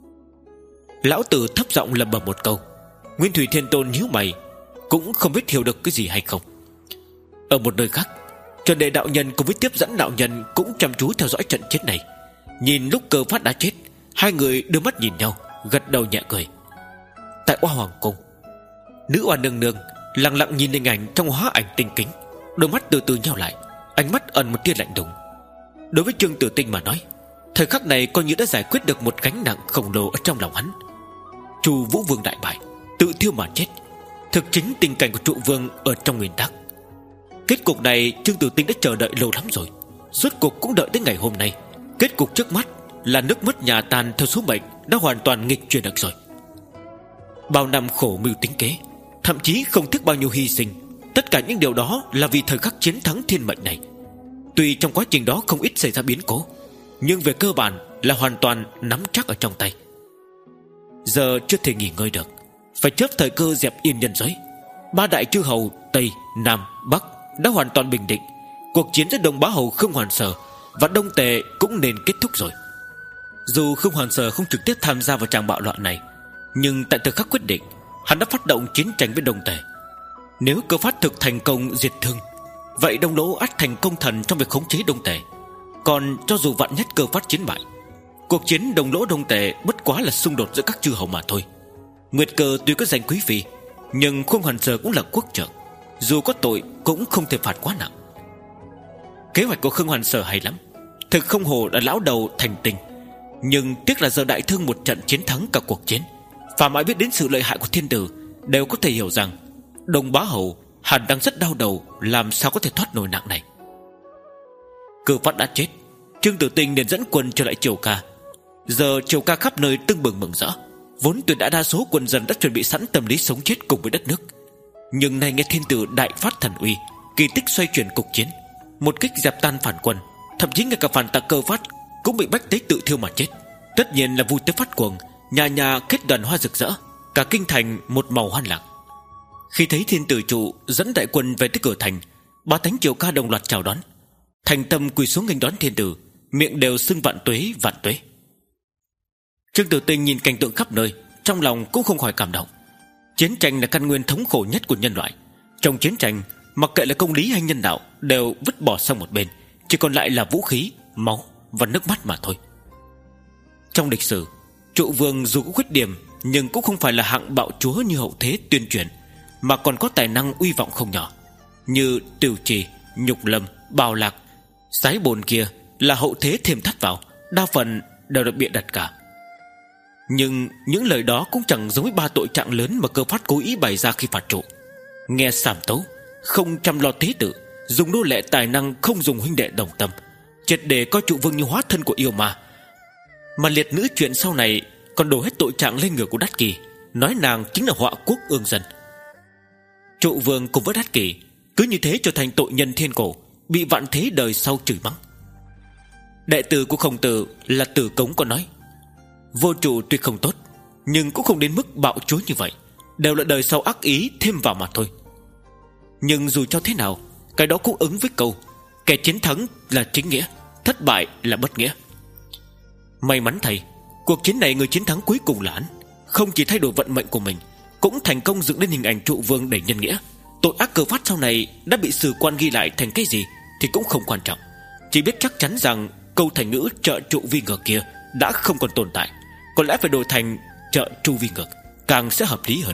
Lão tử thấp giọng lẩm bẩm một câu. Nguyên Thủy Thiên Tôn nhíu mày, cũng không biết hiểu được cái gì hay không. Ở một nơi khác, Trần Đệ đạo nhân cùng với tiếp dẫn đạo nhân cũng chăm chú theo dõi trận chiến này. Nhìn lúc Cơ Phát đã chết, hai người đưa mắt nhìn nhau, gật đầu nhẹ cười. Tại Oa Hoàng Cung, nữ oa nương nương lặng lặng nhìn hình ảnh trong hóa ảnh tinh kính, đôi mắt từ từ nheo lại, ánh mắt ẩn một tia lạnh lùng. Đối với Trương Tử Tinh mà nói, thời khắc này coi như đã giải quyết được một gánh nặng khổng lồ ở trong lòng hắn. Chu Vũ Vương đại bại, tự thiêu mà chết, thực chính tình cảnh của trụ vương ở trong nguyên tắc. Kết cục này Trương Tử Tinh đã chờ đợi lâu lắm rồi, rốt cuộc cũng đợi đến ngày hôm nay. Kết cục trước mắt là nước mất nhà tan theo số mệnh đã hoàn toàn nghịch chuyển được rồi. Bao năm khổ mưu tính kế, thậm chí không tiếc bao nhiêu hy sinh, tất cả những điều đó là vì thời khắc chiến thắng thiên mệnh này. Tuy trong quá trình đó không ít xảy ra biến cố, nhưng về cơ bản là hoàn toàn nắm chắc ở trong tay. Giờ chưa thể nghỉ ngơi được, phải chớp thời cơ dẹp yên nhân giới. Ba đại chư hầu Tây, Nam, Bắc đã hoàn toàn bình định. Cuộc chiến giữa Đông Bá Hầu Khương Hoàn Sở và Đông Tề cũng nên kết thúc rồi. Dù Khương Hoàn Sở không trực tiếp tham gia vào tràng bạo loạn này, nhưng tại thời khắc quyết định, hắn đã phát động chiến tranh với Đông Tề. Nếu Cơ Phát thực thành công diệt Thương, vậy Đông Lỗ ắt thành công thần trong việc khống chế Đông Tề. Còn cho dù vạn nhất Cơ Phát chiến bại, cuộc chiến Đông Lỗ Đông Tề bất quá là xung đột giữa các chư hầu mà thôi. Nguyệt Cơ tuy có danh quý phi, nhưng Khương Hoàn Sở cũng là quốc trưởng, dù có tội cũng không thể phạt quá nặng. Kế hoạch của Khương Hoàn Sở hay lắm, thực không hồ là lão đầu thành tình. Nhưng tiếc là giờ đại thương một trận chiến thắng cả cuộc chiến, phàm ai biết đến sự lợi hại của thiên tử đều có thể hiểu rằng Đông Bá Hầu hẳn đang rất đau đầu, làm sao có thể thoát nổi nặng này. Cơ Phát đã chết, Trương Tử Tinh nên dẫn quân trở lại Triều Ca. Giờ Triều Ca khắp nơi tưng bừng mừng rỡ, vốn tuyệt đã đa số quân dân đã chuẩn bị sẵn tâm lý sống chết cùng với đất nước. Nhưng nay nghe thiên tử đại phát thần uy, kỳ tích xoay chuyển cục chiến, một kích dẹp tan phản quân, thậm chí ngay cả phản tặc Cơ Phát cũng bị bách tế tự thiêu mà chết. Tất nhiên là vui tới phát cuồng, nhà nhà kết đoàn hoa rực rỡ, cả kinh thành một màu hoan lạc. Khi thấy thiên tử trụ dẫn đại quân về tới cửa thành, ba thánh Triều Ca đồng loạt chào đón, thành tâm quỳ xuống nghênh đón thiên tử, miệng đều xưng vạn tuế vạn tuế. Trương Tử Tinh nhìn cảnh tượng khắp nơi, trong lòng cũng không khỏi cảm động. Chiến tranh là căn nguyên thống khổ nhất của nhân loại. Trong chiến tranh, mặc kệ là công lý hay nhân đạo đều vứt bỏ sang một bên, chỉ còn lại là vũ khí, máu và nước mắt mà thôi. Trong lịch sử, trụ vương dù có khuyết điểm, nhưng cũng không phải là hạng bạo chúa như hậu thế tuyên truyền, mà còn có tài năng uy vọng không nhỏ. Như Tửu Trì, Nhục Lâm, Bào Lạc, Sái Bồn kia là hậu thế thêm thắt vào, đa phần đều được bịa đặt cả. Nhưng những lời đó cũng chẳng giống với ba tội trạng lớn mà Cơ Phát cố ý bày ra khi phạt trụ. Nghe sàm tấu, không chăm lo tế tự, dùng nô lệ tài năng, không dùng huynh đệ đồng tâm, triệt để coi trụ vương như hóa thân của yêu ma. Mà liệt nữ chuyện sau này còn đổ hết tội trạng lên người của Đát Kỳ, nói nàng chính là họa quốc ương dân. Trụ vương cùng với Đát Kỳ cứ như thế trở thành tội nhân thiên cổ, bị vạn thế đời sau chửi mắng. Đệ tử của Khổng Tử là Tử Cống có nói, vô trụ tuy không tốt, nhưng cũng không đến mức bạo chúa như vậy, đều là đời sau ác ý thêm vào mà thôi. Nhưng dù cho thế nào, cái đó cũng ứng với câu Kẻ chiến thắng là chính nghĩa, thất bại là bất nghĩa. May mắn thay, cuộc chiến này người chiến thắng cuối cùng là hắn. Không chỉ thay đổi vận mệnh của mình, cũng thành công dựng lên hình ảnh trụ vương đầy nhân nghĩa. Tội ác Cơ Phát sau này đã bị sử quan ghi lại thành cái gì thì cũng không quan trọng, chỉ biết chắc chắn rằng câu thành ngữ trợ trụ vi ngược kia đã không còn tồn tại. Có lẽ phải đổi thành trợ trụ vi ngược càng sẽ hợp lý hơn.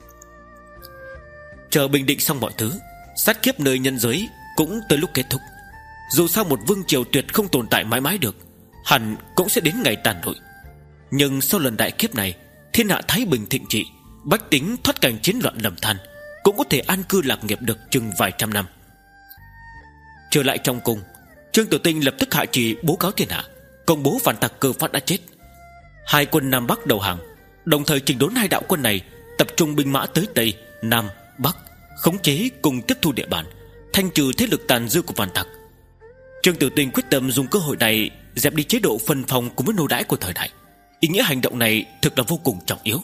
Chờ bình định xong mọi thứ, sát kiếp nơi nhân giới cũng tới lúc kết thúc. Dù sao một vương triều tuyệt không tồn tại mãi mãi được, hẳn cũng sẽ đến ngày tàn lụi. Nhưng sau lần đại kiếp này, thiên hạ thái bình thịnh trị, bách tính thoát cảnh chiến loạn lầm than, cũng có thể an cư lạc nghiệp được chừng vài trăm năm. Trở lại trong cung, Trương Tử Tinh lập tức hạ chỉ bố cáo thiên hạ, công bố phản tặc Cơ Phát đã chết. Hai quân Nam Bắc đầu hàng, đồng thời chỉnh đốn hai đạo quân này, tập trung binh mã tới Tây, Nam, Bắc, khống chế cùng tiếp thu địa bàn, thanh trừ thế lực tàn dư của phản tặc. Trương Tử Tinh quyết tâm dùng cơ hội này dẹp đi chế độ phân phong cùng với nô đãi của thời đại. Ý nghĩa hành động này thực là vô cùng trọng yếu.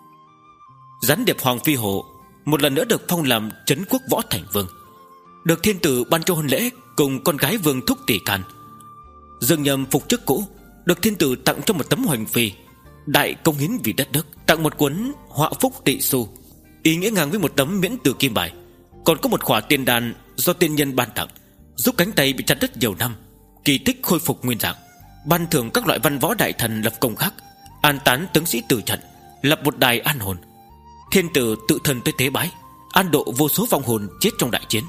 Gián điệp Hoàng Phi Hổ một lần nữa được phong làm trấn quốc võ thành vương, được thiên tử ban cho hôn lễ cùng con gái Vương Thúc Tỷ Can. Dương Nhâm phục chức cũ, được thiên tử tặng cho một tấm hoành phi, đại công hiến vì đất nước, tặng một cuốn họa phúc tị xu, ý nghĩa ngang với một tấm miễn tử kim bài. Còn có một khỏa tiên đan do tiên nhân ban tặng, giúp cánh tay bị chặt đứt nhiều năm kỳ tích khôi phục nguyên dạng, ban thưởng các loại văn võ đại thần lập công khác, an táng tướng sĩ tử trận, lập một đài an hồn. Thiên tử tự thân tới tế bái, an độ vô số vong hồn chết trong đại chiến.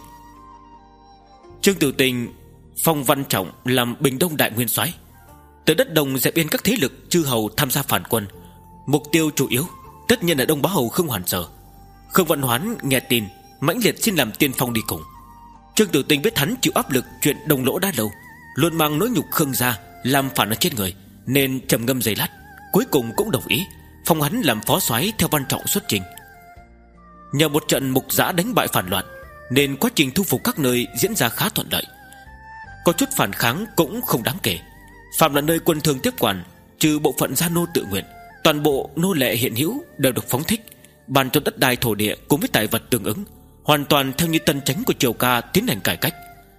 Trương Tử Tinh phong Văn Trọng làm Bình Đông đại nguyên soái, tới đất Đông dẹp yên các thế lực chư hầu tham gia phản quân. Mục tiêu chủ yếu tất nhiên là Đông Bá Hầu Khương Hoàn Sở. Khương Văn Hoán nghe tin mãnh liệt xin làm tiên phong đi cùng. Trương Tử Tinh biết hắn chịu áp lực chuyện Đông Lỗ đã lâu, luôn mang nỗi nhục Khương gia làm phản ở trên người, nên trầm ngâm giây lát, cuối cùng cũng đồng ý phong hắn làm phó soái theo Văn Trọng xuất trình. Nhờ một trận mục dã đánh bại phản loạn, nên quá trình thu phục các nơi diễn ra khá thuận lợi. Có chút phản kháng cũng không đáng kể. Phạm là nơi quân thương tiếp quản, trừ bộ phận gia nô tự nguyện, toàn bộ nô lệ hiện hữu đều được phóng thích, ban cho đất đai thổ địa cùng với tài vật tương ứng, hoàn toàn theo như tân chánh của triều ca tiến hành cải cách.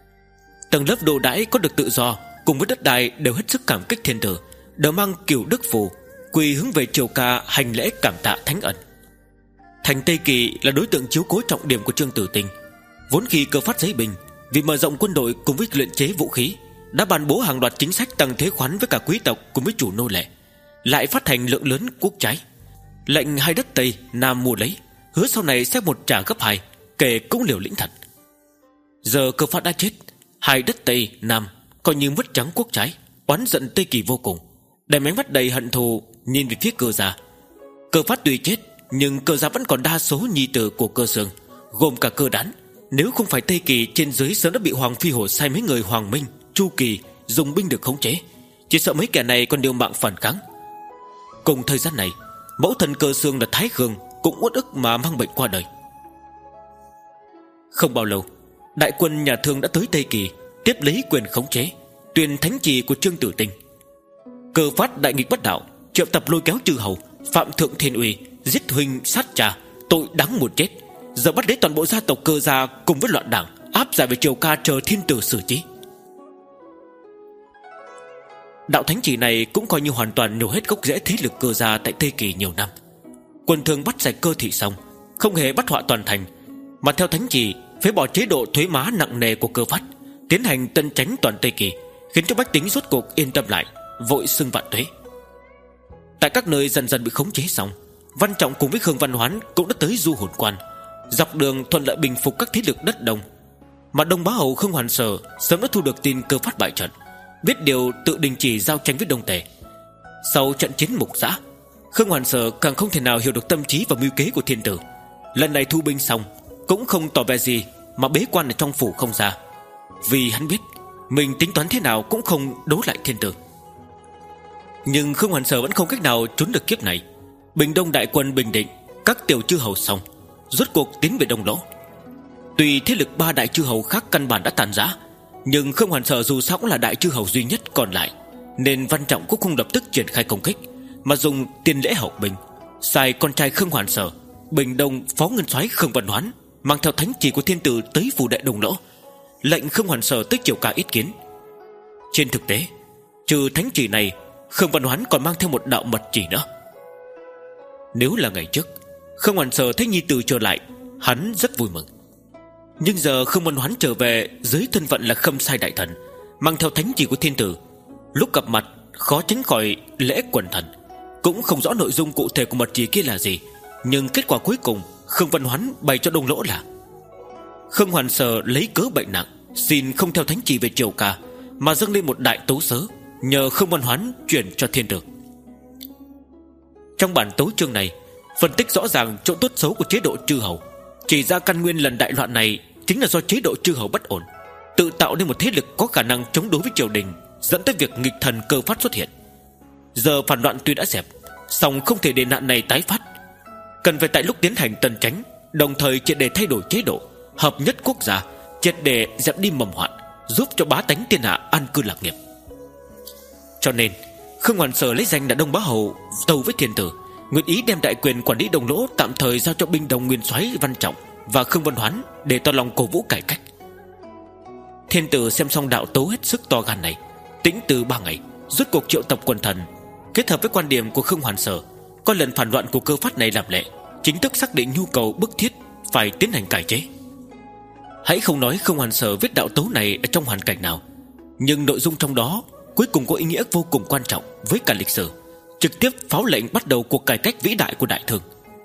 Tầng lớp đồ đãi có được tự do cùng với đất đai đều hết sức cảm kích thiên tử, đều mang cửu đức phù quỳ hướng về triều ca hành lễ cảm tạ thánh ẩn. Thành Tây Kỳ là đối tượng chiếu cố trọng điểm của Trương Tử Tinh. Vốn khi Cơ Phát giấy binh, vì mở rộng quân đội cùng với luyện chế vũ khí, đã ban bố hàng loạt chính sách tăng thuế khoán với cả quý tộc cùng với chủ nô lệ, lại phát hành lượng lớn quốc trái, lệnh hai đất Tây Nam mua lấy, hứa sau này sẽ một trả gấp hai, kể cũng liều lĩnh thật. Giờ Cơ Phát đã chết, hai đất Tây Nam coi như mất trắng quốc trái, oán giận Tây Kỳ vô cùng, đem ánh mắt đầy hận thù nhìn về phía Cơ gia. Cơ Phát tuy chết, nhưng Cơ gia vẫn còn đa số nhi tử của Cơ Sương, gồm cả Cơ Đán. Nếu không phải Tây Kỳ trên dưới sớm đã bị Hoàng Phi Hổ sai mấy người Hoàng Minh, Chu Kỳ dùng binh được khống chế, chỉ sợ mấy kẻ này còn điều mạng phản kháng. Cùng thời gian này, mẫu thân Cơ Sương là Thái Khương cũng uất ức mà mang bệnh qua đời. Không bao lâu, đại quân nhà Thương đã tới Tây Kỳ, tiếp lấy quyền khống chế, tuyên thánh chỉ của Trương Tử Tinh. Cơ Phát đại nghịch bất đạo, triệu tập lôi kéo chư hầu, phạm thượng thiên uy, giết huynh sát cha, tội đáng một chết. Giờ bắt lấy toàn bộ gia tộc Cơ gia cùng với loạn đảng, áp giải về triều ca chờ thiên tử xử trí. Đạo thánh chỉ này cũng coi như hoàn toàn nhổ hết gốc rễ thế lực Cơ gia tại Tây Kỳ nhiều năm. Quân Thương bắt sạch Cơ thị xong, không hề bắt họa toàn thành, mà theo thánh chỉ phế bỏ chế độ thuế má nặng nề của Cơ Phát, tiến hành tân chánh toàn Tây Kỳ, khiến cho bách tính rốt cuộc yên tâm lại, vội xưng vạn tuế. Tại các nơi dần dần bị khống chế xong, Văn Trọng cùng với Khương Văn Hoán cũng đã tới Du Hồn Quan, dọc đường thuận lợi bình phục các thế lực đất Đông. Mà Đông Bá Hầu Khương Hoàn Sở sớm đã thu được tin Cơ Phát bại trận, biết điều tự đình chỉ giao tranh với Đông Tề. Sau trận chiến mục dã, Khương Hoàn Sở càng không thể nào hiểu được tâm trí và mưu kế của thiên tử. Lần này thu binh xong cũng không tỏ vẻ gì mà bế quan ở trong phủ không ra, vì hắn biết mình tính toán thế nào cũng không đấu lại thiên tử. Nhưng Khương Hoàn Sở vẫn không cách nào trốn được kiếp này. Bình Đông đại quân bình định, các tiểu chư hầu xong, rốt cuộc tiến về Đông Lỗ. Tuy thế lực ba đại chư hầu khác căn bản đã tàn rã, nhưng Khương Hoàn Sở dù sao cũng là đại chư hầu duy nhất còn lại, nên Văn Trọng cũng không lập tức triển khai công kích, mà dùng tiền lễ hậu binh, sai con trai Khương Hoàn Sở, Bình Đông phó ngân soái Khương Văn Hoán mang theo thánh chỉ của thiên tử tới phủ đệ Đông Lỗ, lệnh Khương Hoàn Sở tới Triều Ca ý kiến. Trên thực tế, trừ thánh chỉ này, Khương Văn Hoán còn mang theo một đạo mật chỉ nữa. Nếu là ngày trước, Khương Hoàn Sở thấy nhi tử trở lại, hắn rất vui mừng. Nhưng giờ Khương Văn Hoán trở về dưới thân phận là Khâm Sai đại thần, mang theo thánh chỉ của thiên tử, lúc gặp mặt khó tránh khỏi lễ quần thần. Cũng không rõ nội dung cụ thể của mật chỉ kia là gì, nhưng kết quả cuối cùng Khương Văn Hoán bày cho Đông Lỗ là Khương Hoàn Sở lấy cớ bệnh nặng, xin không theo thánh chỉ về Triều Ca, mà dâng lên một đại tấu sớ, nhờ Khương Văn Hoán chuyển cho thiên tử. Trong bản tấu chương này phân tích rõ ràng chỗ tốt xấu của chế độ chư hầu, chỉ ra căn nguyên lần đại loạn này chính là do chế độ chư hầu bất ổn, tự tạo nên một thế lực có khả năng chống đối với triều đình, dẫn tới việc nghịch thần Cơ Phát xuất hiện. Giờ phản loạn tuy đã dẹp, song không thể để nạn này tái phát, cần phải tại lúc tiến hành tân chánh, đồng thời triệt để thay đổi chế độ, hợp nhất quốc gia, triệt để dẹp đi mầm hoạn, giúp cho bá tánh thiên hạ an cư lạc nghiệp. Cho nên Khương Hoàn Sở lấy danh là Đông Bá Hầu tâu với thiên tử, nguyện ý đem đại quyền quản lý Đông Lỗ tạm thời giao cho binh đồng nguyên soái Văn Trọng và Khương Văn Hoán, để tỏ lòng cổ vũ cải cách. Thiên tử xem xong đạo tấu hết sức to gan này, tĩnh từ ba ngày, rốt cuộc triệu tập quần thần, kết hợp với quan điểm của Khương Hoàn Sở, coi lần phản loạn của Cơ Phát này làm lệ, chính thức xác định nhu cầu bức thiết phải tiến hành cải chế. Hãy không nói Khương Hoàn Sở viết đạo tấu này ở trong hoàn cảnh nào, nhưng nội dung trong đó cuối cùng có ý nghĩa vô cùng quan trọng với cả lịch sử, trực tiếp pháo lệnh bắt đầu cuộc cải cách vĩ đại của Đại Thương.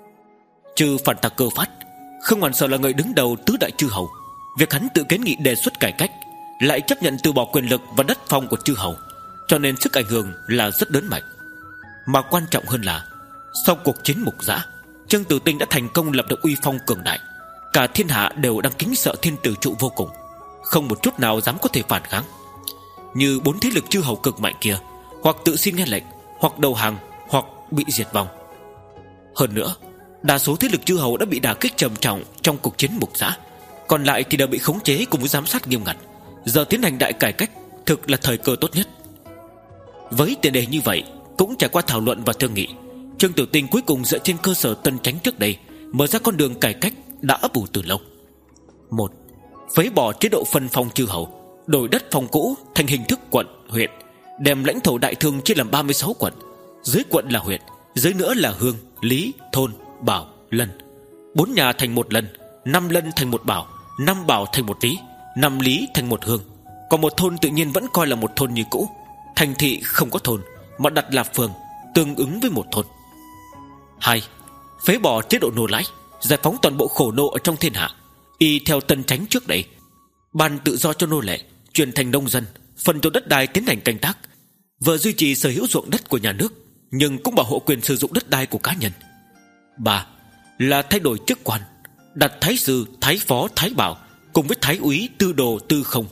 Trừ phản tặc Cơ Phát, Khương Hoàn Sở là người đứng đầu tứ đại chư hầu. Việc hắn tự kiến nghị đề xuất cải cách, lại chấp nhận từ bỏ quyền lực và đất phong của chư hầu, cho nên sức ảnh hưởng là rất lớn mạnh. Mà quan trọng hơn là sau cuộc chiến Mục Dã, Trương Tử Tinh đã thành công lập được uy phong cường đại, cả thiên hạ đều đang kính sợ thiên tử trụ vô cùng, không một chút nào dám có thể phản kháng. Như bốn thế lực chư hầu cực mạnh kia, hoặc tự xin nghe lệnh, hoặc đầu hàng, hoặc bị diệt vong. Hơn nữa, đa số thế lực chư hầu đã bị đả kích trầm trọng trong cuộc chiến Mục Dã, còn lại thì đều bị khống chế cùng với giám sát nghiêm ngặt. Giờ tiến hành đại cải cách thực là thời cơ tốt nhất. Với tiền đề như vậy, cũng trải qua thảo luận và thương nghị, Trương Tử Tinh cuối cùng dựa trên cơ sở tân chánh trước đây, mở ra con đường cải cách đã ấp ủ từ lâu. Một, phế bỏ chế độ phân phong chư hầu, đổi đất phong cũ thành hình thức quận, huyện, đem lãnh thổ Đại Thương chia làm ba mươi sáu quận, dưới quận là huyện, dưới nữa là hương, lý, thôn, bảo, lân. Bốn nhà thành một lân, năm lân thành một bảo, năm bảo thành một lý, năm lý thành một hương. Còn một thôn tự nhiên vẫn coi là một thôn như cũ. Thành thị không có thôn, mà đặt là phường, tương ứng với một thôn. Hai, phế bỏ chế độ nô lãi, giải phóng toàn bộ khổ nô ở trong thiên hạ, y theo tân chánh trước đây, ban tự do cho nô lệ, chuyển thành nông dân, phân cho đất đai tiến hành canh tác, vừa duy trì sở hữu ruộng đất của nhà nước, nhưng cũng bảo hộ quyền sử dụng đất đai của cá nhân. Ba, là thay đổi chức quan, đặt thái sư, thái phó, thái bảo cùng với thái úy, tư đồ, tư không.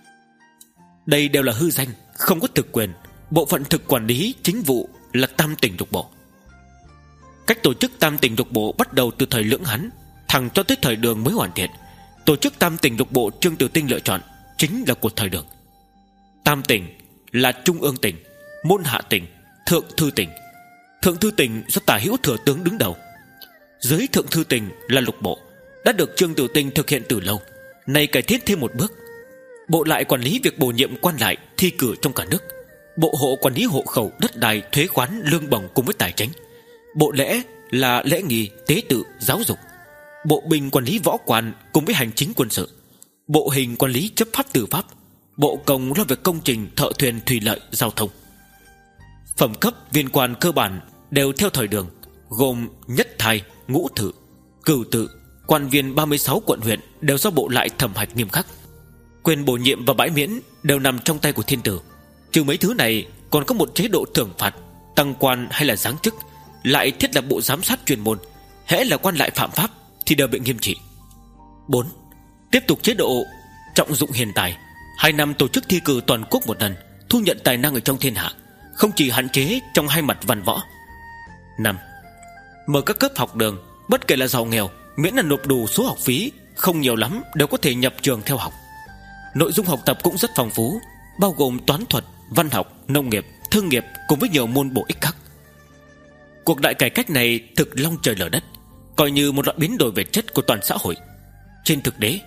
Đây đều là hư danh, không có thực quyền. Bộ phận thực quản lý chính vụ là tam tỉnh lục bộ. Cách tổ chức tam tỉnh lục bộ bắt đầu từ thời Lưỡng Hán, thẳng cho tới thời Đường mới hoàn thiện. Tổ chức tam tỉnh lục bộ Trương Tử Tinh lựa chọn chính là của thời Đường. Tam tỉnh là Trung ương tỉnh, Môn Hạ tỉnh, Thượng Thư tỉnh. Thượng Thư tỉnh do Tả Hữu Thừa Tướng đứng đầu. Dưới Thượng Thư tỉnh là lục bộ, đã được Trương Tử Tinh thực hiện từ lâu, nay cải tiến thêm một bước. Bộ lại quản lý việc bổ nhiệm quan lại, thi cử trong cả nước. Bộ hộ quản lý hộ khẩu, đất đai, thuế khoán, lương bổng cùng với tài chính. Bộ lễ là lễ nghi, tế tự, giáo dục. Bộ binh quản lý võ quan cùng với hành chính quân sự. Bộ hình quản lý chấp pháp tư pháp. Bộ công lo việc công trình, thợ thuyền, thủy lợi, giao thông. Phẩm cấp viên quan cơ bản đều theo thời Đường, gồm nhất thai, ngũ thử, cửu tự. Quan viên ba mươi sáu quận huyện đều do bộ lại thẩm hạch nghiêm khắc. Quyền bổ nhiệm và bãi miễn đều nằm trong tay của thiên tử. Trừ mấy thứ này, còn có một chế độ thưởng phạt, tăng quan hay là giáng chức, lại thiết lập bộ giám sát chuyên môn. Hễ là quan lại phạm pháp thì đều bị nghiêm trị. Bốn, tiếp tục chế độ trọng dụng hiền tài, hai năm tổ chức thi cử toàn quốc một lần, thu nhận tài năng ở trong thiên hạ, không chỉ hạn chế trong hai mặt văn võ. Năm, mở các cấp học đường, bất kể là giàu nghèo, miễn là nộp đủ số học phí, không nhiều lắm đều có thể nhập trường theo học. Nội dung học tập cũng rất phong phú, bao gồm toán thuật, văn học, nông nghiệp, thương nghiệp cùng với nhiều môn bổ ích khác. Cuộc đại cải cách này thực long trời lở đất, coi như một loại biến đổi về chất của toàn xã hội. Trên thực tế,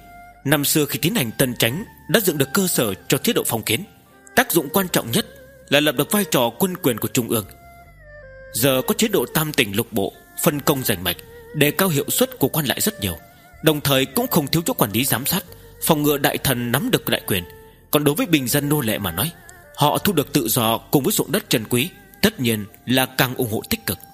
Năm xưa khi tiến hành tân chánh đã dựng được cơ sở cho chế độ phong kiến. Tác dụng quan trọng nhất là lập được vai trò quân quyền của trung ương. Giờ có chế độ tam tỉnh lục bộ, phân công rành mạch, đề cao hiệu suất của quan lại rất nhiều, đồng thời cũng không thiếu chỗ quản lý giám sát, phòng ngừa đại thần nắm được đại quyền. Còn đối với bình dân nô lệ mà nói, họ thu được tự do cùng với ruộng đất trân quý, tất nhiên là càng ủng hộ tích cực.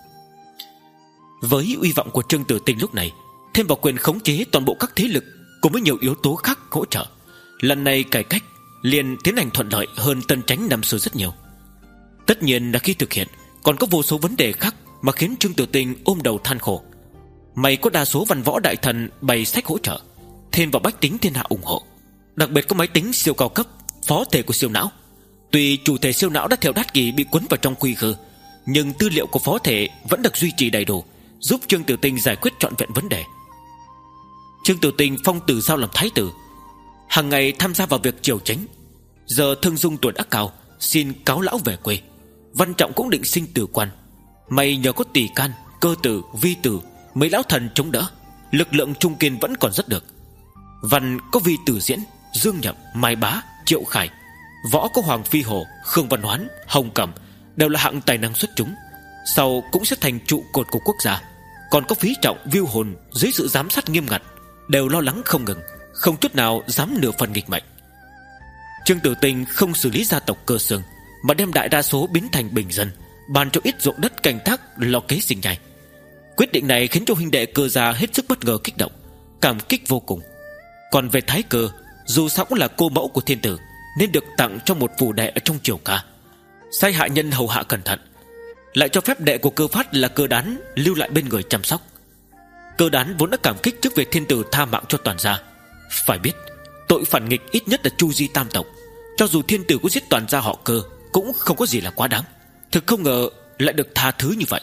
Với uy vọng của Trương Tử Tinh lúc này, thêm vào quyền khống chế toàn bộ các thế lực cùng với nhiều yếu tố khác hỗ trợ, lần này cải cách liền tiến hành thuận lợi hơn tân chánh năm xưa rất nhiều. Tất nhiên là khi thực hiện còn có vô số vấn đề khác mà khiến Trương Tử Tinh ôm đầu than khổ. Mày có đa số văn võ đại thần bày sách hỗ trợ, thêm vào bách tính thiên hạ ủng hộ, đặc biệt có máy tính siêu cao cấp, phó thể của siêu não. Tuy chủ thể siêu não đã theo đát kỳ bị cuốn vào trong quy khư, nhưng tư liệu của phó thể vẫn được duy trì đầy đủ, giúp Trương Tử Tinh giải quyết trọn vẹn vấn đề. Trương Tử Tinh phong Tử Giao làm thái tử, hàng ngày tham gia vào việc triều chính. Giờ Thương Dung tuổi đã cao, xin cáo lão về quê. Văn Trọng cũng định sinh tử quan. May nhờ có Tỷ Can, Cơ Tử, Vi Tử, mấy lão thần chống đỡ, lực lượng trung kiên vẫn còn rất được. Văn có Vi Tử Diễn, Dương Nhậm, Mai Bá, Triệu Khải. Võ có Hoàng Phi Hổ, Khương Văn Hoán, Hồng Cẩm, đều là hạng tài năng xuất chúng, sau cũng sẽ thành trụ cột của quốc gia. Còn có Phí Trọng, Viu Hồn dưới sự giám sát nghiêm ngặt, đều lo lắng không ngừng, không chút nào dám nửa phần nghịch mạnh. Trương Tử Tinh không xử lý gia tộc Cơ Xương, mà đem đại đa số biến thành bình dân, bàn cho ít ruộng đất canh tác lo kế sinh nhai. Quyết định này khiến cho huynh đệ Cơ gia hết sức bất ngờ, kích động, cảm kích vô cùng. Còn về Thái Cơ, dù sao cũng là cô mẫu của thiên tử, nên được tặng cho một phủ đệ ở trong triều ca, sai hạ nhân hầu hạ cẩn thận, lại cho phép đệ của Cơ Phát là Cơ Đán lưu lại bên người chăm sóc. Cơ Đán vốn đã cảm kích trước việc thiên tử tha mạng cho toàn gia. Phải biết tội phản nghịch ít nhất là chu di tam tộc, cho dù thiên tử có giết toàn gia họ Cơ cũng không có gì là quá đáng. Thực không ngờ lại được tha thứ như vậy.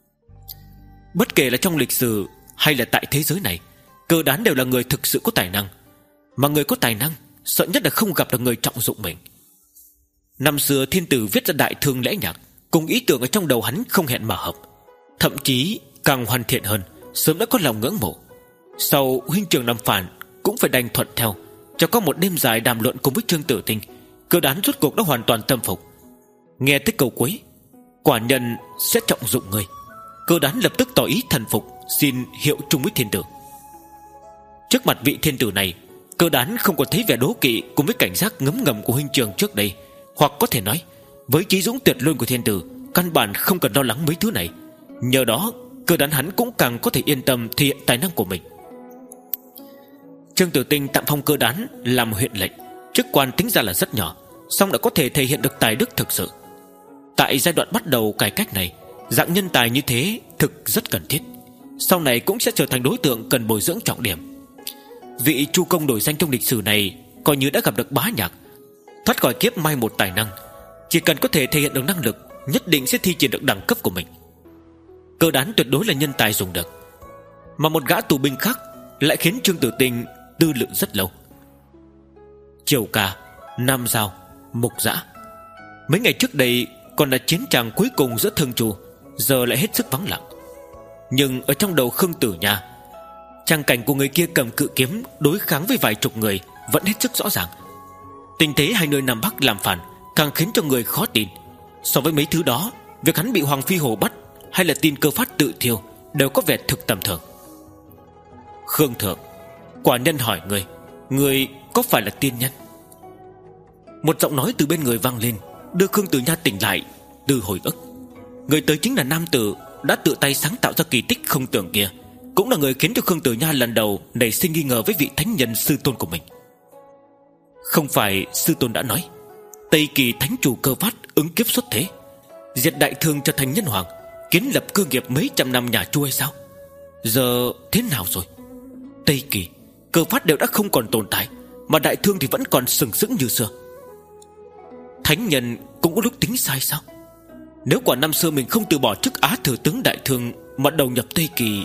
Bất kể là trong lịch sử hay là tại thế giới này, Cơ Đán đều là người thực sự có tài năng, mà người có tài năng sợ nhất là không gặp được người trọng dụng mình. Năm xưa thiên tử viết ra Đại Thương lễ nhạc, cùng ý tưởng ở trong đầu hắn không hẹn mà hợp, thậm chí càng hoàn thiện hơn, sớm đã có lòng ngưỡng mộ. Sau huynh trưởng làm phản cũng phải đành thuận theo. Cho có một đêm dài đàm luận cùng với Trương Tử Tinh, Cơ Đán rốt cuộc đã hoàn toàn tâm phục. Nghe tới câu cuối, quả nhân sẽ trọng dụng người, Cơ Đán lập tức tỏ ý thần phục, xin hiệu chung với thiên tử. Trước mặt vị thiên tử này, Cơ Đán không còn thấy vẻ đố kỵ cùng với cảnh giác ngấm ngầm của huynh trưởng trước đây, hoặc có thể nói với chí dũng tuyệt luân của thiên tử, căn bản không cần lo lắng mấy thứ này. Nhờ đó Cơ Đán hắn cũng càng có thể yên tâm thể hiện tài năng của mình. Trương Tử Tinh tạm phong Cơ Đán làm huyện lệnh, chức quan tính ra là rất nhỏ, song đã có thể thể hiện được tài đức thực sự. Tại giai đoạn bắt đầu cải cách này, dạng nhân tài như thế thực rất cần thiết, sau này cũng sẽ trở thành đối tượng cần bồi dưỡng trọng điểm. Vị Chu Công nổi danh trong lịch sử này coi như đã gặp được Bá Nhạc, thoát khỏi kiếp mai một tài năng. Chỉ cần có thể thể hiện được năng lực, nhất định sẽ thi triển được đẳng cấp của mình. Cơ Đán tuyệt đối là nhân tài dùng được. Mà một gã tù binh khác lại khiến Trương Tử Tinh tư lự rất lâu. Triều Ca, Nam Giao, Mục Dã, mấy ngày trước đây còn là chiến tràng cuối cùng giữa Thương Chu, giờ lại hết sức vắng lặng. Nhưng ở trong đầu Khương Tử Nha, trang cảnh của người kia cầm cự kiếm đối kháng với vài chục người vẫn hết sức rõ ràng. Tình thế hai nơi Nam Bắc làm phản càng khiến cho người khó tin. So với mấy thứ đó, việc hắn bị Hoàng Phi Hổ bắt hay là tin Cơ Phát tự thiêu đều có vẻ thực tầm thường. Khương Thượng, quả nhân hỏi người, người có phải là tiên nhân? Một giọng nói từ bên người vang lên, đưa Khương Tử Nha tỉnh lại từ hồi ức. Người tới chính là nam tử đã tự tay sáng tạo ra kỳ tích không tưởng kia, cũng là người khiến cho Khương Tử Nha lần đầu nảy sinh nghi ngờ với vị thánh nhân sư tôn của mình. Không phải sư tôn đã nói Tây Kỳ thánh chủ Cơ Phát ứng kiếp xuất thế, diệt Đại Thương trở thành nhân hoàng, kiến lập cơ nghiệp mấy trăm năm nhà Chu hay sao? Giờ thế nào rồi? Tây Kỳ, Cơ Phát đều đã không còn tồn tại, mà Đại Thương thì vẫn còn sừng sững như xưa. Thánh nhân cũng có lúc tính sai sao? Nếu quả năm xưa mình không từ bỏ chức Á thừa tướng Đại Thương mà đầu nhập Tây Kỳ.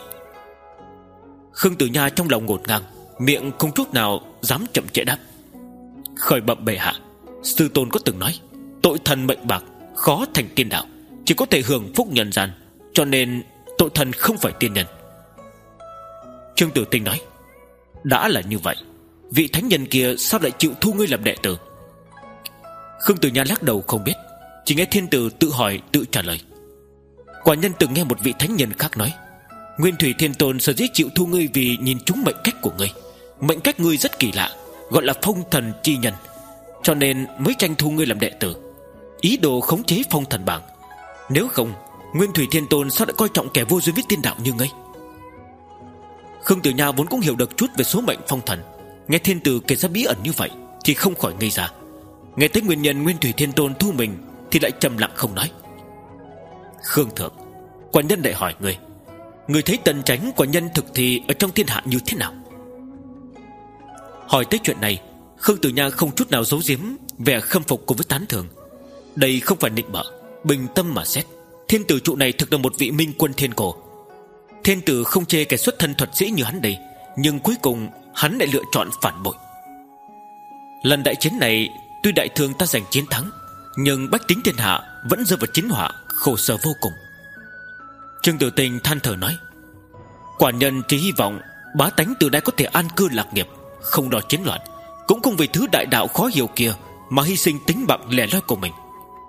Khương Tử Nha trong lòng ngột ngang, miệng không chút nào dám chậm trễ đáp. Khởi bẩm bệ hạ, sư tôn có từng nói tội thần mệnh bạc, khó thành tiên đạo, chỉ có thể hưởng phúc nhân gian, cho nên tội thần không phải tiên nhân. Trương Tử Tinh nói, đã là như vậy, Vị thánh nhân kia sao lại chịu thu ngươi làm đệ tử? Khương Tử Nha lắc đầu không biết, chỉ nghe thiên tử tự hỏi tự trả lời. Quả nhân từng nghe một vị thánh nhân khác nói, Nguyên Thủy Thiên Tôn sở dĩ chịu thu ngươi vì nhìn trúng mệnh cách của ngươi. Mệnh cách ngươi rất kỳ lạ, gọi là phong thần chi nhân, cho nên mới tranh thu ngươi làm đệ tử, ý đồ khống chế phong thần bảng. Nếu không, Nguyên Thủy Thiên Tôn sao lại coi trọng kẻ vô duyên với tiên đạo như ngươi? Khương Tử Nha vốn cũng hiểu được chút về số mệnh phong thần, nghe thiên tử kể ra bí ẩn như vậy thì không khỏi ngây ra. Nghe tới nguyên nhân Nguyên Thủy Thiên Tôn thu mình thì lại trầm lặng không nói. Khương thượng, quả nhân lại hỏi ngươi, ngươi thấy tần tránh quả nhân thực thì ở trong thiên hạ như thế nào? Hỏi tới chuyện này, Khương Tử Nha không chút nào giấu giếm vẻ khâm phục cùng với tán thưởng. Đây không phải nịnh bợ, bình tâm mà xét, thiên tử trụ này thực là một vị minh quân thiên cổ. Thiên tử không chê kẻ xuất thân thuật sĩ như hắn đây, nhưng cuối cùng hắn lại lựa chọn phản bội. Lần đại chiến này tuy đại thương ta giành chiến thắng, nhưng bách tính thiên hạ vẫn rơi vào chiến họa, khổ sở vô cùng. Trương Tử Tình than thở nói, quả nhân chỉ hy vọng bá tánh từ đây có thể an cư lạc nghiệp, không đòi chiến loạn, cũng không vì thứ đại đạo khó hiểu kia mà hy sinh tính mạng lẻ loi của mình.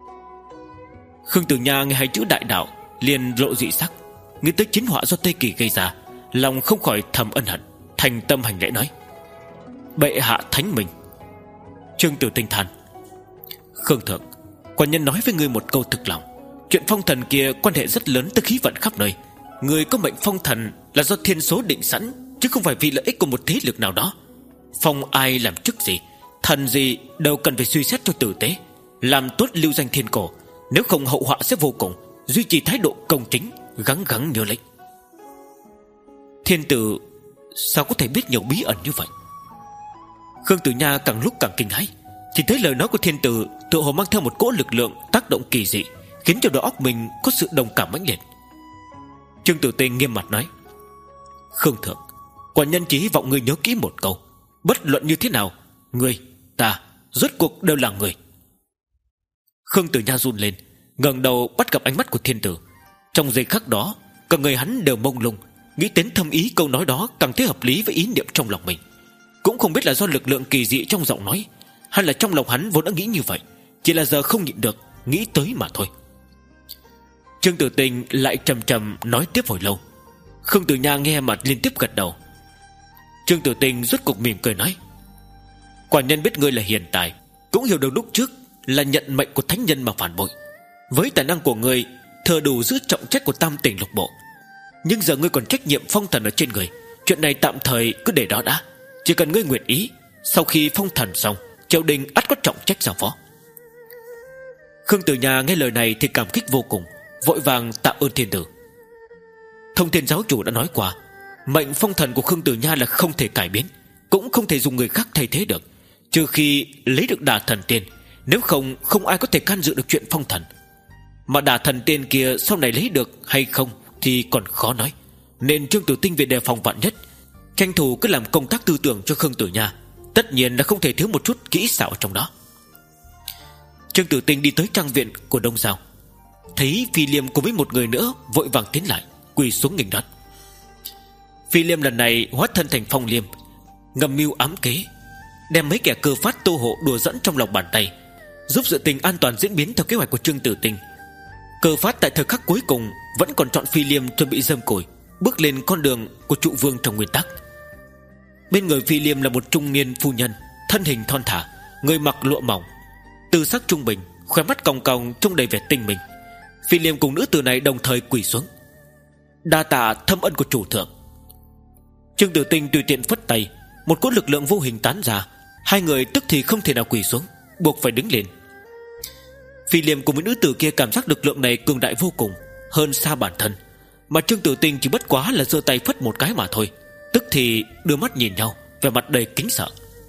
Khương Tử Nha nghe hai chữ đại đạo liền lộ dị sắc, nghĩ tới chiến họa do Tây Kỳ gây ra, lòng không khỏi thầm ân hận, thành tâm hành lễ nói, bệ hạ thánh minh. Trương Tử Tinh than, Khương thượng, quả nhân nói với ngươi một câu thực lòng, chuyện phong thần kia quan hệ rất lớn tới khí vận khắp nơi. Người có mệnh phong thần là do thiên số định sẵn, chứ không phải vì lợi ích của một thế lực nào đó. Phong ai làm chức gì, thần gì đều cần phải suy xét cho tử tế, làm tốt lưu danh thiên cổ. Nếu không hậu họa sẽ vô cùng. Duy trì thái độ công chính, gắng gắng nhớ lệnh. Thiên tử sao có thể biết nhiều bí ẩn như vậy? Khương Tử Nha càng lúc càng kinh hãi, chỉ thấy lời nói của thiên tử tựa hồ mang theo một cỗ lực lượng tác động kỳ dị, khiến cho đầu óc mình có sự đồng cảm mãnh liệt. Trương Tử Tinh nghiêm mặt nói, Khương thượng, quả nhân chỉ hy vọng ngươi nhớ kỹ một câu, bất luận như thế nào, ngươi, ta, rốt cuộc đều là người. Khương Tử Nha run lên, ngẩng đầu bắt gặp ánh mắt của thiên tử. Trong giây khắc đó, cả người hắn đều mông lung, nghĩ đến thâm ý câu nói đó càng thấy hợp lý với ý niệm trong lòng mình. Cũng không biết là do lực lượng kỳ dị trong giọng nói, hay là trong lòng hắn vốn đã nghĩ như vậy, chỉ là giờ không nhịn được nghĩ tới mà thôi. Trương Tử Tinh lại trầm trầm nói tiếp hồi lâu. Khương Tử Nha nghe mặt liên tiếp gật đầu. Trương Tử Tinh rốt cục mỉm cười nói, quả nhân biết ngươi là hiền tài, cũng hiểu được lúc trước là nhận mệnh của thánh nhân mà phản bội. Với tài năng của ngươi thừa đủ giữ trọng trách của tam tỉnh lục bộ, nhưng giờ ngươi còn trách nhiệm phong thần ở trên người. Chuyện này tạm thời cứ để đó đã. Chỉ cần ngươi nguyện ý, sau khi phong thần xong, triều đình ắt có trọng trách giao phó. Khương Tử Nha nghe lời này thì cảm kích vô cùng, vội vàng tạ ơn thiên tử. Thông Thiên giáo chủ đã nói qua, mệnh phong thần của Khương Tử Nha là không thể cải biến, cũng không thể dùng người khác thay thế được, trừ khi lấy được Đà Thần Tiên. Nếu không, không ai có thể can dự được chuyện phong thần. Mà Đà Thần Tiên kia sau này lấy được hay không thì còn khó nói, nên Trương Tử Tinh vì đề phòng vạn nhất, tranh thủ cứ làm công tác tư tưởng cho Khương Tử Nha. Tất nhiên là không thể thiếu một chút kỹ xảo trong đó. Trương Tử Tinh đi tới trang viện của Đông Giao, thấy Phi Liêm cùng với một người nữa vội vàng tiến lại, quỳ xuống nghênh đón. Phi Liêm lần này hóa thân thành Phong Liêm, ngầm mưu ám kế, đem mấy kẻ cơ phát tô hộ đùa dẫn trong lòng bàn tay, giúp sự tình an toàn diễn biến theo kế hoạch của Trương Tử Tinh. Cơ phát tại thời khắc cuối cùng vẫn còn chọn Phi Liêm chuẩn bị dâm cồi, bước lên con đường của trụ vương trong nguyên tắc. Bên người Phi Liêm là một trung niên phu nhân, thân hình thon thả, người mặc lụa mỏng, tư sắc trung bình, khóe mắt cong cong trông đầy vẻ tinh minh. Phi Liêm cùng nữ tử này đồng thời quỳ xuống, đa tạ thâm ân của chủ thượng. Trương Tử Tinh tùy tiện phất tay, một cỗ lực lượng vô hình tán ra, hai người tức thì không thể nào quỳ xuống, buộc phải đứng lên. Phi Liêm cùng với nữ tử kia cảm giác lực lượng này cường đại vô cùng, hơn xa bản thân, mà Trương Tử Tinh chỉ bất quá là giơ tay phất một cái mà thôi, tức thì đưa mắt nhìn nhau, vẻ mặt đầy kính sợ.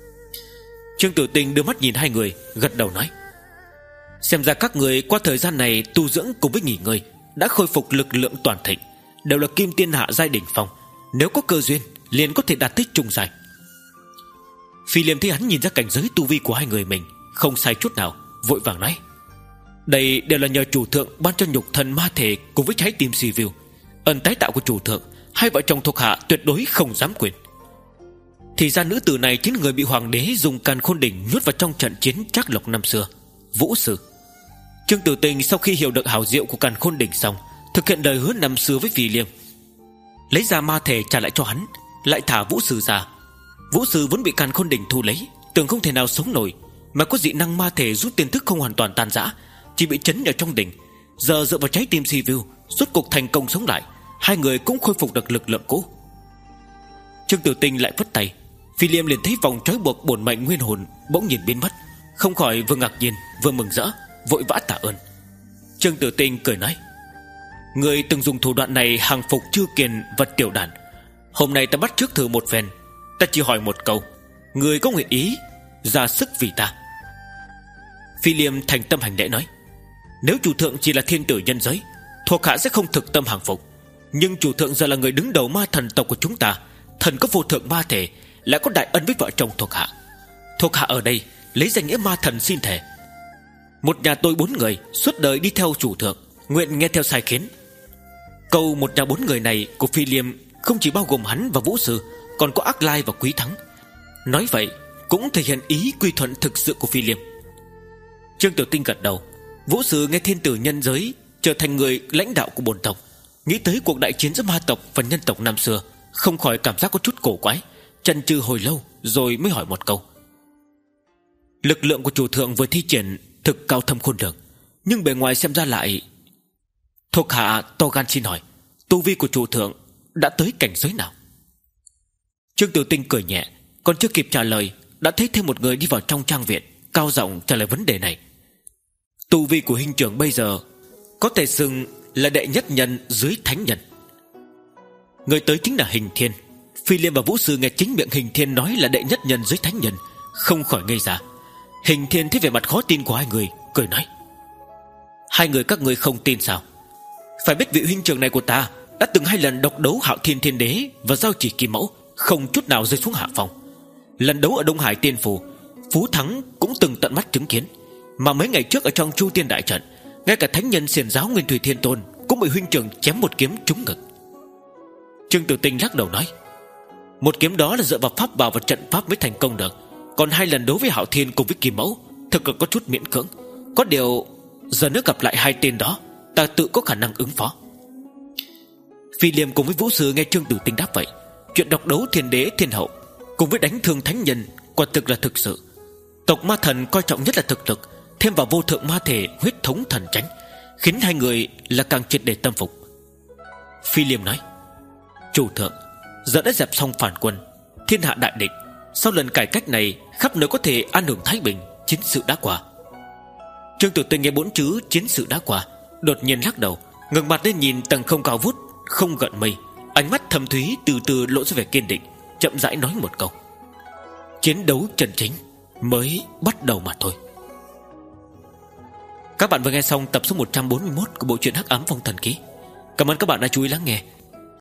Trương Tử Tinh đưa mắt nhìn hai người, gật đầu nói, xem ra các người qua thời gian này tu dưỡng cùng với nghỉ ngơi đã khôi phục lực lượng toàn thịnh, đều là kim tiên hạ giai đỉnh phong, nếu có cơ duyên liền có thể đạt tới trung giai. Phi Liêm thấy hắn nhìn ra cảnh giới tu vi của hai người mình không sai chút nào, vội vàng nói, đây đều là nhờ chủ thượng ban cho nhục thân ma thể cùng với trái tim si view, ân tái tạo của chủ thượng, hai vợ chồng thuộc hạ tuyệt đối không dám quên. Thì ra nữ tử này chính người bị hoàng đế dùng càn khôn đỉnh nhốt vào trong trận chiến trác lộc năm xưa, Vũ Sư. Trương Tử Tình sau khi hiểu được hảo diệu của càn khôn đỉnh xong, thực hiện lời hứa năm xưa với Phi Liêm, lấy ra ma thể trả lại cho hắn, lại thả Vũ Sư ra. Vũ Sư vốn bị càn khôn đỉnh thu lấy, tưởng không thể nào sống nổi, mà có dị năng ma thể giúp tiên thức không hoàn toàn tan rã, chỉ bị chấn ở trong đỉnh. Giờ dựa vào trái tim Sivu, rốt cuộc thành công sống lại. Hai người cũng khôi phục được lực lượng cũ. Trương Tử Tinh lại vất tay, Phi Liêm liền thấy vòng trói buộc bổn mệnh nguyên hồn bỗng nhìn biến mất, không khỏi vừa ngạc nhiên vừa mừng rỡ, vội vã tạ ơn. Trương Tử Tinh cười nói: người từng dùng thủ đoạn này hàng phục Chư Kiền và Tiểu Đàn, hôm nay ta bắt trước thử một phen. Ta chỉ hỏi một câu, người có nguyện ý ra sức vì ta? Phi Liêm thành tâm hành lễ nói: nếu chủ thượng chỉ là thiên tử nhân giới, thuộc hạ sẽ không thực tâm hàng phục. Nhưng chủ thượng giờ là người đứng đầu ma thần tộc của chúng ta, thần có vô thượng ma thể, lại có đại ân với vợ chồng thuộc hạ. Thuộc hạ ở đây lấy danh nghĩa ma thần xin thề, một nhà tôi bốn người suốt đời đi theo chủ thượng, nguyện nghe theo sai khiến. Câu một nhà bốn người này của Phi Liêm không chỉ bao gồm hắn và Vũ Sư, còn có Ác Lai và Quý Thắng. Nói vậy cũng thể hiện ý quy thuận thực sự của Phi Liêm. Trương Tiểu Tinh gật đầu. Vũ Sư nghe thiên tử nhân giới trở thành người lãnh đạo của bổn tộc, nghĩ tới cuộc đại chiến giữa ma tộc và nhân tộc năm xưa, không khỏi cảm giác có chút cổ quái, chần chừ hồi lâu rồi mới hỏi một câu: lực lượng của chủ thượng vừa thi triển thực cao thâm khôn lường, nhưng bề ngoài xem ra lại... Thuộc hạ to gan xin hỏi, tu vi của chủ thượng đã tới cảnh giới nào? Trương Tiểu Tinh cười nhẹ, còn chưa kịp trả lời đã thấy thêm một người đi vào trong trang viện, cao giọng trả lời vấn đề này. Tu vi của huynh trưởng bây giờ có thể xưng là đệ nhất nhân dưới thánh nhân. Người tới chính là Hình Thiên. Phi Liêm và Vũ Sư nghe chính miệng Hình Thiên nói là đệ nhất nhân dưới thánh nhân, không khỏi ngây ra. Hình Thiên thấy vẻ mặt khó tin của hai người, cười nói: hai người các ngươi không tin sao? Phải biết vị huynh trưởng này của ta đã từng hai lần độc đấu Hạo Thiên Thiên Đế và Giao Chỉ Kim Mẫu, không chút nào rơi xuống hạ phong. Lần đấu ở Đông Hải Tiên Phủ, Phú Thắng cũng từng tận mắt chứng kiến. Mà mấy ngày trước ở trong Chu Tiên Đại Trận, ngay cả thánh nhân xiển giáo Nguyên Thủy Thiên Tôn cũng bị huynh trưởng chém một kiếm trúng ngực. Trương Tử Tinh lắc đầu nói: một kiếm đó là dựa vào pháp bảo và trận pháp mới thành công được, còn hai lần đấu với Hạo Thiên cùng với Kim Mẫu thực là có chút miễn cưỡng. Có điều giờ nếu gặp lại hai tên đó, ta tự có khả năng ứng phó. Phi Liêm cùng với Vũ Sư nghe Trương Tử Tinh đáp vậy, chuyện độc đấu Thiên Đế Thiên Hậu cùng với đánh thương thánh nhân quả thực là thực sự. Tộc ma thần coi trọng nhất là thực lực, thêm vào vô thượng ma thể huyết thống thần tránh, khiến hai người là càng triệt để tâm phục. Phi Liêm nói: chủ thượng giờ đã dẹp xong phản quân, thiên hạ đại định, sau lần cải cách này khắp nơi có thể an hưởng thái bình, chiến sự đã qua. Trương Tử Tinh nghe bốn chữ chiến sự đã qua, đột nhiên lắc đầu, ngẩng mặt lên nhìn tầng không cao vút không gợn mây, ánh mắt thâm thúy từ từ lộ ra vẻ kiên định, chậm rãi nói một câu: chiến đấu chân chính mới bắt đầu mà thôi. Các bạn vừa nghe xong tập số một trăm bốn mươi mốt của bộ truyện Hắc Ám Phong Thần Ký. Cảm ơn các bạn đã chú ý lắng nghe.